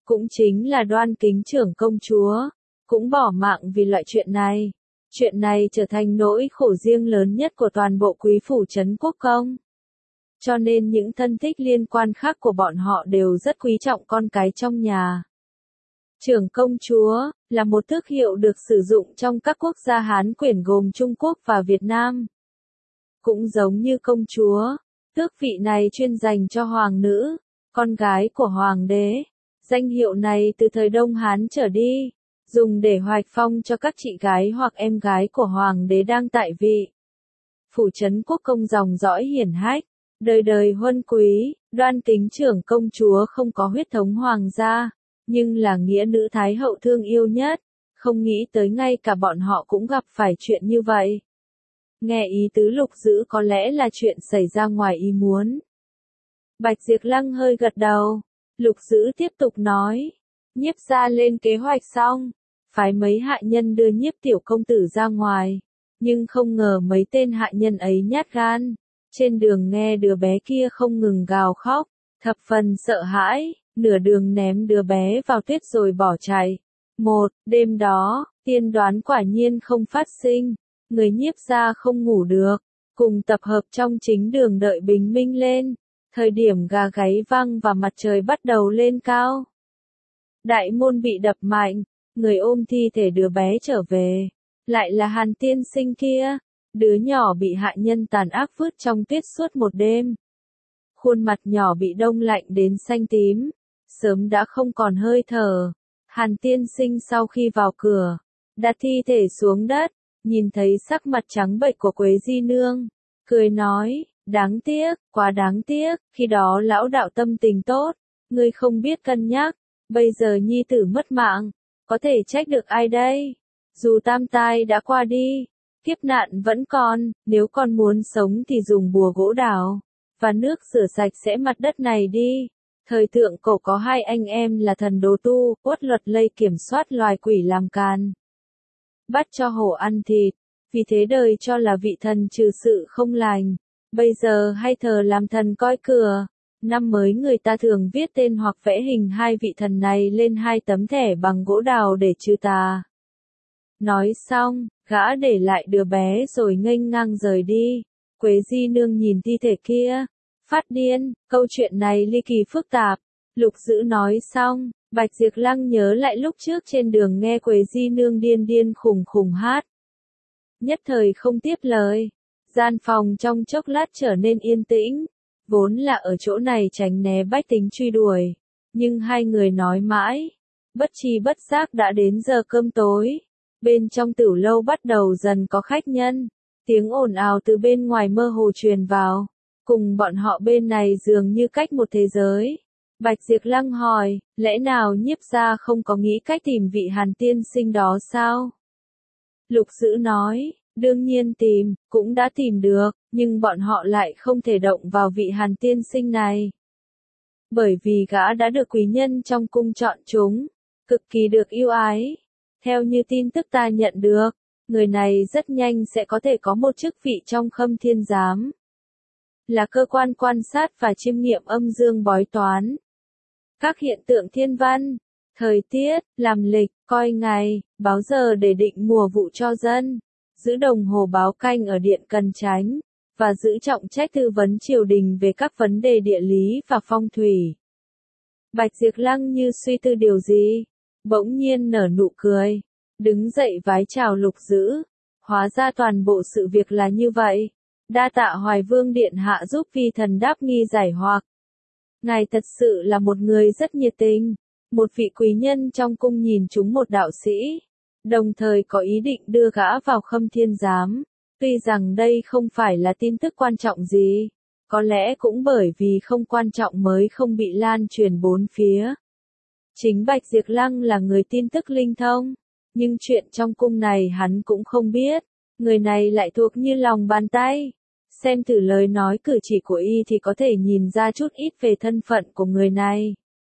cũng chính là Đoan Kính trưởng công chúa, cũng bỏ mạng vì loại chuyện này. Chuyện này trở thành nỗi khổ riêng lớn nhất của toàn bộ quý phủ trấn quốc công. Cho nên những thân thích liên quan khác của bọn họ đều rất quý trọng con cái trong nhà. Trưởng công chúa là một tước hiệu được sử dụng trong các quốc gia Hán quyển gồm Trung Quốc và Việt Nam. Cũng giống như công chúa, tước vị này chuyên dành cho hoàng nữ, con gái của hoàng đế. Danh hiệu này từ thời Đông Hán trở đi, dùng để hoạch phong cho các chị gái hoặc em gái của hoàng đế đang tại vị. Phủ trấn quốc công dòng dõi hiển hách, đời đời huân quý, Đoan Kính trưởng công chúa không có huyết thống hoàng gia, nhưng là nghĩa nữ thái hậu thương yêu nhất, không nghĩ tới ngay cả bọn họ cũng gặp phải chuyện như vậy. Nghe ý tứ Lục Dữ có lẽ là chuyện xảy ra ngoài ý muốn. Bạch Diệp Lăng hơi gật đầu, Lục Dữ tiếp tục nói, Nhiếp gia lên kế hoạch xong, phái mấy hạ nhân đưa Nhiếp tiểu công tử ra ngoài, nhưng không ngờ mấy tên hạ nhân ấy nhát gan, trên đường nghe đứa bé kia không ngừng gào khóc, thập phần sợ hãi, nửa đường ném đứa bé vào tuyết rồi bỏ chạy. Một, đêm đó, tiên đoán quả nhiên không phát sinh, người Nhiếp gia không ngủ được, cùng tập hợp trong chính đường đợi bình minh lên, thời điểm gà gáy vang và mặt trời bắt đầu lên cao. Đại môn bị đập mạnh, người ôm thi thể đứa bé trở về, lại là Hàn tiên sinh kia, đứa nhỏ bị hạ nhân tàn ác vứt trong tuyết suốt một đêm. Khuôn mặt nhỏ bị đông lạnh đến xanh tím, sớm đã không còn hơi thở. Hàn tiên sinh sau khi vào cửa, đặt thi thể xuống đất, nhìn thấy sắc mặt trắng bệch của Quế Di Nương, cười nói, đáng tiếc, quá đáng tiếc, khi đó lão đạo tâm tình tốt, ngươi không biết cân nhắc, bây giờ nhi tử mất mạng, có thể trách được ai đây? Dù tam tai đã qua đi, kiếp nạn vẫn còn, nếu con muốn sống thì dùng bùa gỗ đào và nước rửa sạch sẽ mặt đất này đi. Thời thượng cổ có hai anh em là thần đồ tu, uất luật lây kiểm soát loài quỷ làm càn, bắt cho hổ ăn thịt, vì thế đời cho là vị thần trừ sự không lành, bây giờ hay thờ làm thần coi cửa. Năm mới người ta thường viết tên hoặc vẽ hình hai vị thần này lên hai tấm thẻ bằng gỗ đào để trừ tà. Nói xong, gã để lại đứa bé rồi nghênh ngang rời đi. Quế Di Nương nhìn thi thể kia, phát điên, câu chuyện này ly kỳ phức tạp. Lục Dữ nói xong, Bạch Diệp Lăng nhớ lại lúc trước trên đường nghe Quế Di Nương điên điên khùng khùng hát. Nhất thời không tiếp lời, gian phòng trong chốc lát trở nên yên tĩnh, vốn là ở chỗ này tránh né bách tính truy đuổi, nhưng hai người nói mãi, bất tri bất giác đã đến giờ cơm tối. Bên trong tửu lâu bắt đầu dần có khách nhân, tiếng ồn ào từ bên ngoài mơ hồ truyền vào, cùng bọn họ bên này dường như cách một thế giới. Bạch Diệp Lăng hỏi, lẽ nào Nhiếp gia không có nghĩ cách tìm vị Hàn tiên sinh đó sao? Lục Dữ nói, đương nhiên tìm, cũng đã tìm được, nhưng bọn họ lại không thể động vào vị Hàn tiên sinh này. Bởi vì gã đã được quý nhân trong cung chọn chúng, cực kỳ được yêu ái. Theo như tin tức ta nhận được, người này rất nhanh sẽ có thể có một chức vị trong Khâm Thiên Giám, là cơ quan quan sát và chiêm nghiệm âm dương bói toán, các hiện tượng thiên văn, thời tiết, làm lịch, coi ngày, báo giờ để định mùa vụ cho dân, giữ đồng hồ báo canh ở điện Cần Chánh, và giữ trọng trách tư vấn triều đình về các vấn đề địa lý và phong thủy. Bạch Diệp Lăng như suy tư điều gì, bỗng nhiên nở nụ cười, đứng dậy vái chào Lục Dữ, hóa ra toàn bộ sự việc là như vậy. Đa tạ Hoài Vương điện hạ giúp vi thần đáp nghi giải hoặc. Ngài thật sự là một người rất nhiệt tình, một vị quý nhân trong cung nhìn chúng một đạo sĩ, đồng thời có ý định đưa gã vào Khâm Thiên Giám. Tuy rằng đây không phải là tin tức quan trọng gì, có lẽ cũng bởi vì không quan trọng mới không bị lan truyền bốn phía. Chính Bạch Diệp Lăng là người tin tức linh thông, nhưng chuyện trong cung này hắn cũng không biết, người này lại thuộc như lòng bàn tay. Xem thử lời nói cử chỉ của y thì có thể nhìn ra chút ít về thân phận của người này.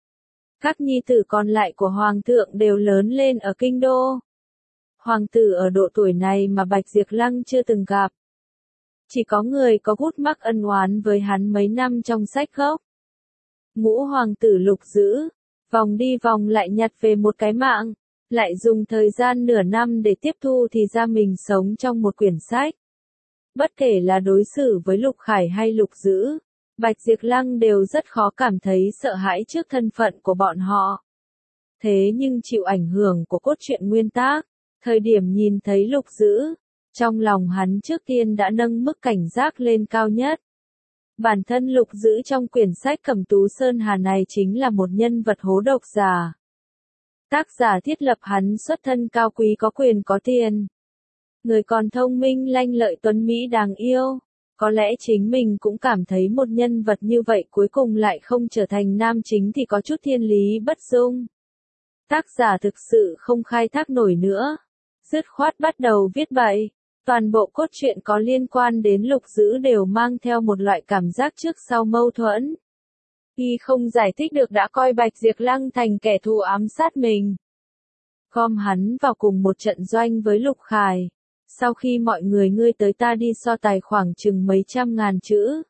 Các nhi tử còn lại của Hoàng thượng đều lớn lên ở kinh đô. Hoàng tử ở độ tuổi này mà Bạch Diệp Lăng chưa từng gặp. Chỉ có người có gút mắc ân oán với hắn mấy năm trong sách gốc. Ngũ hoàng tử Lục Dữ, vòng đi vòng lại nhặt về một cái mạng, lại dùng thời gian nửa năm để tiếp thu thì ra mình sống trong một quyển sách. Bất kể là đối xử với Lục Khải hay Lục Dữ, Bạch Diệp Lăng đều rất khó cảm thấy sợ hãi trước thân phận của bọn họ. Thế nhưng chịu ảnh hưởng của cốt truyện nguyên tác, thời điểm nhìn thấy Lục Dữ, trong lòng hắn trước tiên đã nâng mức cảnh giác lên cao nhất. Bản thân Lục Dữ trong quyển sách Cẩm Tú Sơn Hà này chính là một nhân vật hố độc giả. Tác giả thiết lập hắn xuất thân cao quý có quyền có tiền. Người còn thông minh lanh lợi tuấn Mỹ đáng yêu. Có lẽ chính mình cũng cảm thấy một nhân vật như vậy cuối cùng lại không trở thành nam chính thì có chút thiên lý bất dung. Tác giả thực sự không khai thác nổi nữa. Dứt khoát bắt đầu viết bậy. Toàn bộ cốt truyện có liên quan đến Lục Dữ đều mang theo một loại cảm giác trước sau mâu thuẫn. Y không giải thích được đã coi Bạch Diệp Lăng thành kẻ thù ám sát mình. Gom hắn vào cùng một trận doanh với Lục Khải. Sau khi mọi người ngươi tới ta đi so tài khoảng chừng mấy trăm ngàn chữ.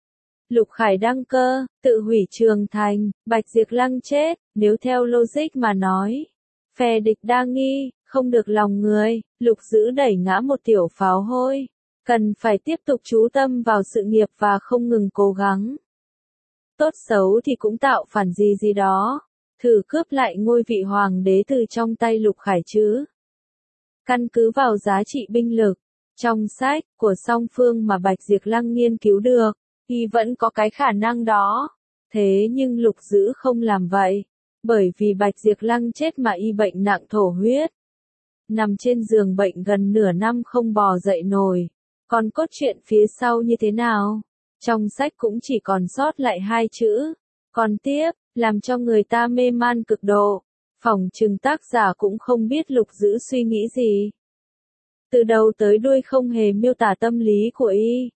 Lục Khải đăng cơ, tự hủy Trường Thành, Bạch Diệp Lăng chết, nếu theo logic mà nói. Phe địch đa nghi, không được lòng người, Lục Dữ đẩy ngã một tiểu pháo hôi. Cần phải tiếp tục chú tâm vào sự nghiệp và không ngừng cố gắng. Tốt xấu thì cũng tạo phản gì gì đó. Thử cướp lại ngôi vị hoàng đế từ trong tay Lục Khải chứ. Căn cứ vào giá trị binh lực, trong sách của song phương mà Bạch Diệp Lăng nghiên cứu được, thì vẫn có cái khả năng đó. Thế nhưng Lục Dữ không làm vậy, bởi vì Bạch Diệp Lăng chết mà y bệnh nặng thổ huyết. Nằm trên giường bệnh gần nửa năm không bò dậy nổi. Còn cốt truyện phía sau như thế nào? Trong sách cũng chỉ còn sót lại hai chữ. Còn tiếp, làm cho người ta mê man cực độ. Phỏng chừng tác giả cũng không biết Lục Dữ suy nghĩ gì. Từ đầu tới đuôi không hề miêu tả tâm lý của y.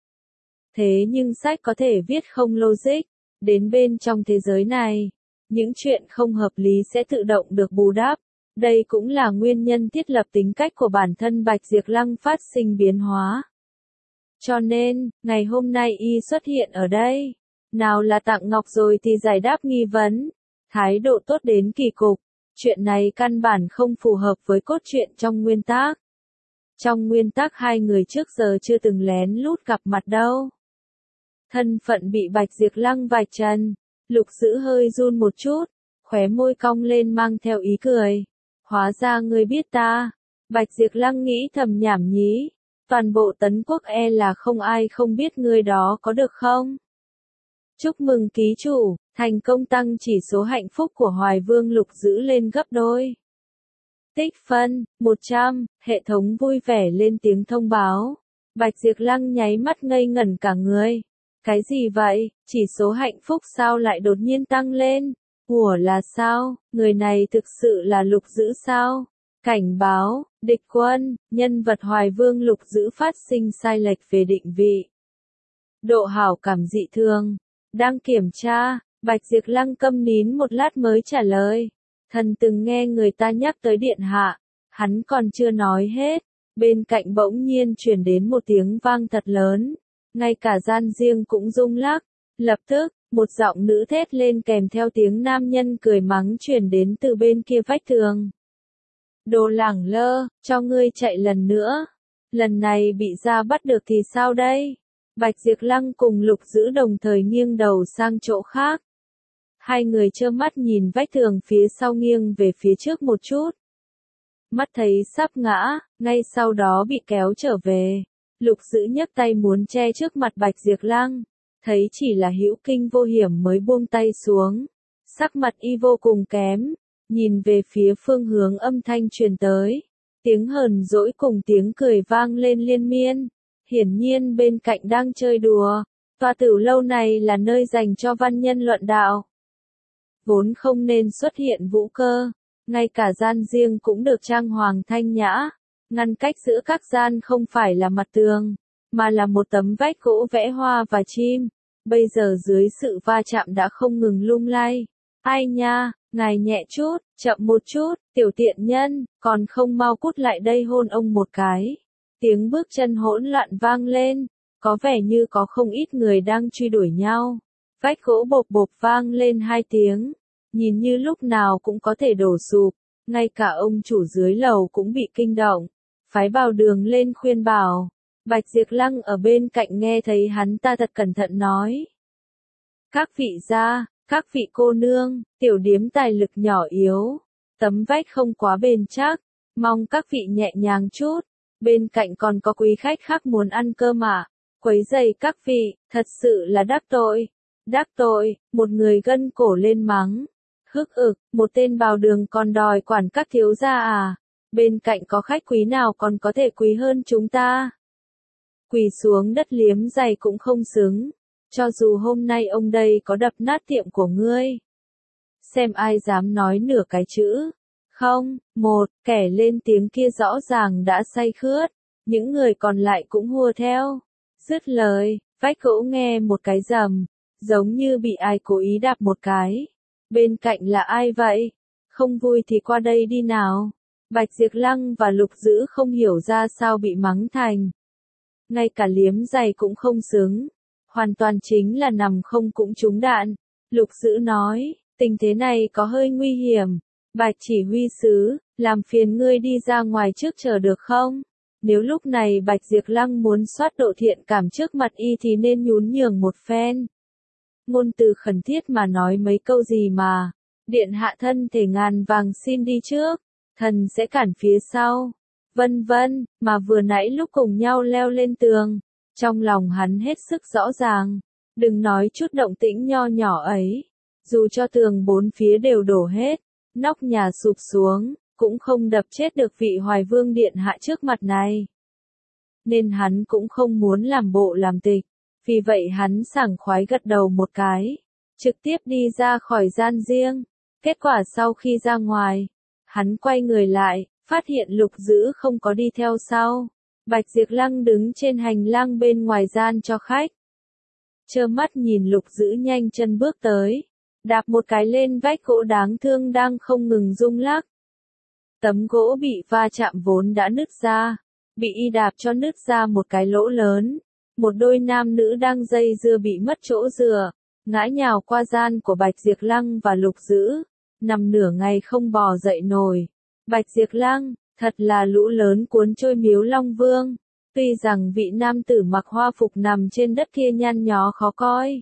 Thế nhưng sách có thể viết không logic. Đến bên trong thế giới này, những chuyện không hợp lý sẽ tự động được bù đắp. Đây cũng là nguyên nhân thiết lập tính cách của bản thân Bạch Diệp Lăng phát sinh biến hóa. Cho nên, ngày hôm nay y xuất hiện ở đây. Nào là tặng ngọc rồi thì giải đáp nghi vấn. Thái độ tốt đến kỳ cục. Chuyện này căn bản không phù hợp với cốt truyện trong nguyên tác. Trong nguyên tác hai người trước giờ chưa từng lén lút gặp mặt đâu. Thân phận bị Bạch Diệp Lăng vạch trần. Lục Dữ hơi run một chút. Khóe môi cong lên mang theo ý cười. Hóa ra ngươi biết ta. Bạch Diệp Lăng nghĩ thầm nhảm nhí. Toàn bộ Tấn Quốc e là không ai không biết ngươi đó có được không? Chúc mừng ký chủ, thành công tăng chỉ số hạnh phúc của Hoài Vương Lục Dữ lên gấp đôi. Tích phân, một trăm, hệ thống vui vẻ lên tiếng thông báo. Bạch Diệp Lăng nháy mắt ngây ngẩn cả người. Cái gì vậy, chỉ số hạnh phúc sao lại đột nhiên tăng lên? Ủa là sao, người này thực sự là Lục Dữ sao? Cảnh báo, địch quân, nhân vật Hoài Vương Lục Dữ phát sinh sai lệch về định vị. Độ hảo cảm dị thường. Đang kiểm tra, Bạch Diệp Lăng câm nín một lát mới trả lời. Thần từng nghe người ta nhắc tới điện hạ, hắn còn chưa nói hết. Bên cạnh bỗng nhiên truyền đến một tiếng vang thật lớn. Ngay cả gian riêng cũng rung lắc. Lập tức, một giọng nữ thét lên kèm theo tiếng nam nhân cười mắng truyền đến từ bên kia vách tường. Đồ lẳng lơ, cho ngươi chạy lần nữa. Lần này bị ra bắt được thì sao đây? Bạch Diệp Lăng cùng Lục Dữ đồng thời nghiêng đầu sang chỗ khác. Hai người trơ mắt nhìn vách tường phía sau nghiêng về phía trước một chút. Mắt thấy sắp ngã, ngay sau đó bị kéo trở về. Lục Dữ nhấc tay muốn che trước mặt Bạch Diệp Lăng. Thấy chỉ là hữu kinh vô hiểm mới buông tay xuống. Sắc mặt y vô cùng kém. Nhìn về phía phương hướng âm thanh truyền tới. Tiếng hờn dỗi cùng tiếng cười vang lên liên miên. Hiển nhiên bên cạnh đang chơi đùa. Tòa tử lâu này là nơi dành cho văn nhân luận đạo. Vốn không nên xuất hiện vũ cơ. Ngay cả gian riêng cũng được trang hoàng thanh nhã. Ngăn cách giữa các gian không phải là mặt tường, mà là một tấm vách gỗ vẽ hoa và chim. Bây giờ dưới sự va chạm đã không ngừng lung lay. Ai nha, ngài nhẹ chút, chậm một chút, tiểu tiện nhân, còn không mau cút lại đây hôn ông một cái. Tiếng bước chân hỗn loạn vang lên, có vẻ như có không ít người đang truy đuổi nhau. Vách gỗ bộp bộp vang lên hai tiếng. nhìn như lúc nào cũng có thể đổ sụp, ngay cả ông chủ dưới lầu cũng bị kinh động, phái Bảo Đường lên khuyên bảo. Bạch Diệp Lăng ở bên cạnh nghe thấy hắn ta thật cẩn thận nói. Các vị gia, các vị cô nương, tiểu điếm tài lực nhỏ yếu, tấm vách không quá bền chắc, mong các vị nhẹ nhàng chút, bên cạnh còn có quý khách khác muốn ăn cơm ạ, quấy rầy các vị, thật sự là đắc tội, đắc tội, một người gân cổ lên mắng, hức ực, một tên Bảo Đường còn đòi quản các thiếu gia à, bên cạnh có khách quý nào còn có thể quý hơn chúng ta. Quỳ xuống đất liếm giày cũng không xứng, cho dù hôm nay ông đây có đập nát tiệm của ngươi. Xem ai dám nói nửa cái chữ. Không, một, kẻ lên tiếng kia rõ ràng đã say khướt, những người còn lại cũng hùa theo. Dứt lời, vách gỗ nghe một cái rầm, giống như bị ai cố ý đạp một cái. Bên cạnh là ai vậy? Không vui thì qua đây đi nào. Bạch Diệp Lăng và Lục Dữ không hiểu ra sao bị mắng thành. Ngay cả liếm giày cũng không xứng. Hoàn toàn chính là nằm không cũng trúng đạn. Lục Dữ nói, tình thế này có hơi nguy hiểm. Bạch chỉ huy sứ, làm phiền ngươi đi ra ngoài trước chờ được không? Nếu lúc này Bạch Diệp Lăng muốn soát độ thiện cảm trước mặt y thì nên nhún nhường một phen. Ngôn từ khẩn thiết mà nói mấy câu gì mà. Điện hạ thân thể ngàn vàng xin đi trước. Thần sẽ cản phía sau. Vân vân, mà vừa nãy lúc cùng nhau leo lên tường. Trong lòng hắn hết sức rõ ràng. Đừng nói chút động tĩnh nho nhỏ ấy. Dù cho tường bốn phía đều đổ hết. Nóc nhà sụp xuống, cũng không đập chết được vị Hoài Vương điện hạ trước mặt này. Nên hắn cũng không muốn làm bộ làm tịch, vì vậy hắn sảng khoái gật đầu một cái, trực tiếp đi ra khỏi gian riêng. Kết quả sau khi ra ngoài, hắn quay người lại, phát hiện Lục Dữ không có đi theo sau. Bạch Diệp Lăng đứng trên hành lang bên ngoài gian cho khách. Trơ mắt nhìn Lục Dữ nhanh chân bước tới. Đạp một cái lên vách gỗ đáng thương đang không ngừng rung lắc. Tấm gỗ bị va chạm vốn đã nứt ra, bị y đạp cho nứt ra một cái lỗ lớn. Một đôi nam nữ đang dây dưa bị mất chỗ dựa, ngã nhào qua gian của Bạch Diệp Lăng và Lục Dữ, nằm nửa ngày không bò dậy nổi. Bạch Diệp Lăng, thật là lũ lớn cuốn trôi Miếu Long Vương. Tuy rằng vị nam tử mặc hoa phục nằm trên đất kia nhăn nhó khó coi.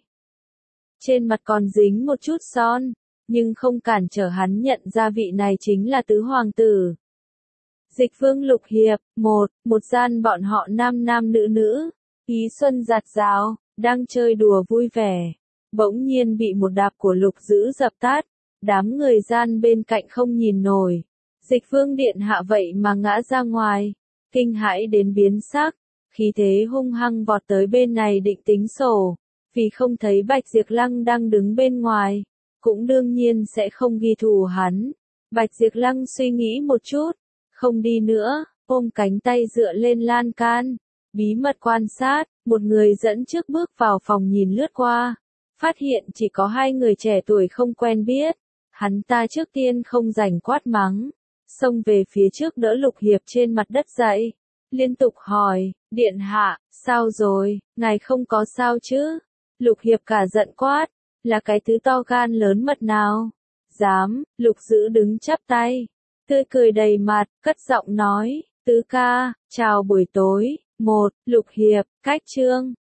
Trên mặt còn dính một chút son, nhưng không cản trở hắn nhận ra vị này chính là tứ hoàng tử. Dịch Vương Lục Hiệp, một, một gian bọn họ nam nam nữ nữ, ý xuân giạt rào, đang chơi đùa vui vẻ. Bỗng nhiên bị một đạp của Lục Dữ dập tắt, đám người gian bên cạnh không nhìn nổi. Dịch Vương điện hạ vậy mà ngã ra ngoài, kinh hãi đến biến sắc, khí thế hung hăng vọt tới bên này định tính sổ. Vì không thấy Bạch Diệp Lăng đang đứng bên ngoài, cũng đương nhiên sẽ không ghi thù hắn. Bạch Diệp Lăng suy nghĩ một chút, không đi nữa, ôm cánh tay dựa lên lan can, bí mật quan sát, một người dẫn trước bước vào phòng nhìn lướt qua, phát hiện chỉ có hai người trẻ tuổi không quen biết. Hắn ta trước tiên không rảnh quát mắng, xông về phía trước đỡ Lục Hiệp trên mặt đất dậy, liên tục hỏi, điện hạ, sao rồi, ngài không có sao chứ? Lục Hiệp cả giận quát, là cái thứ to gan lớn mật nào? Dám, Lục Dữ đứng chắp tay, tươi cười đầy mặt, cất giọng nói, tứ ca, chào buổi tối. Một, Lục Hiệp, cách chương.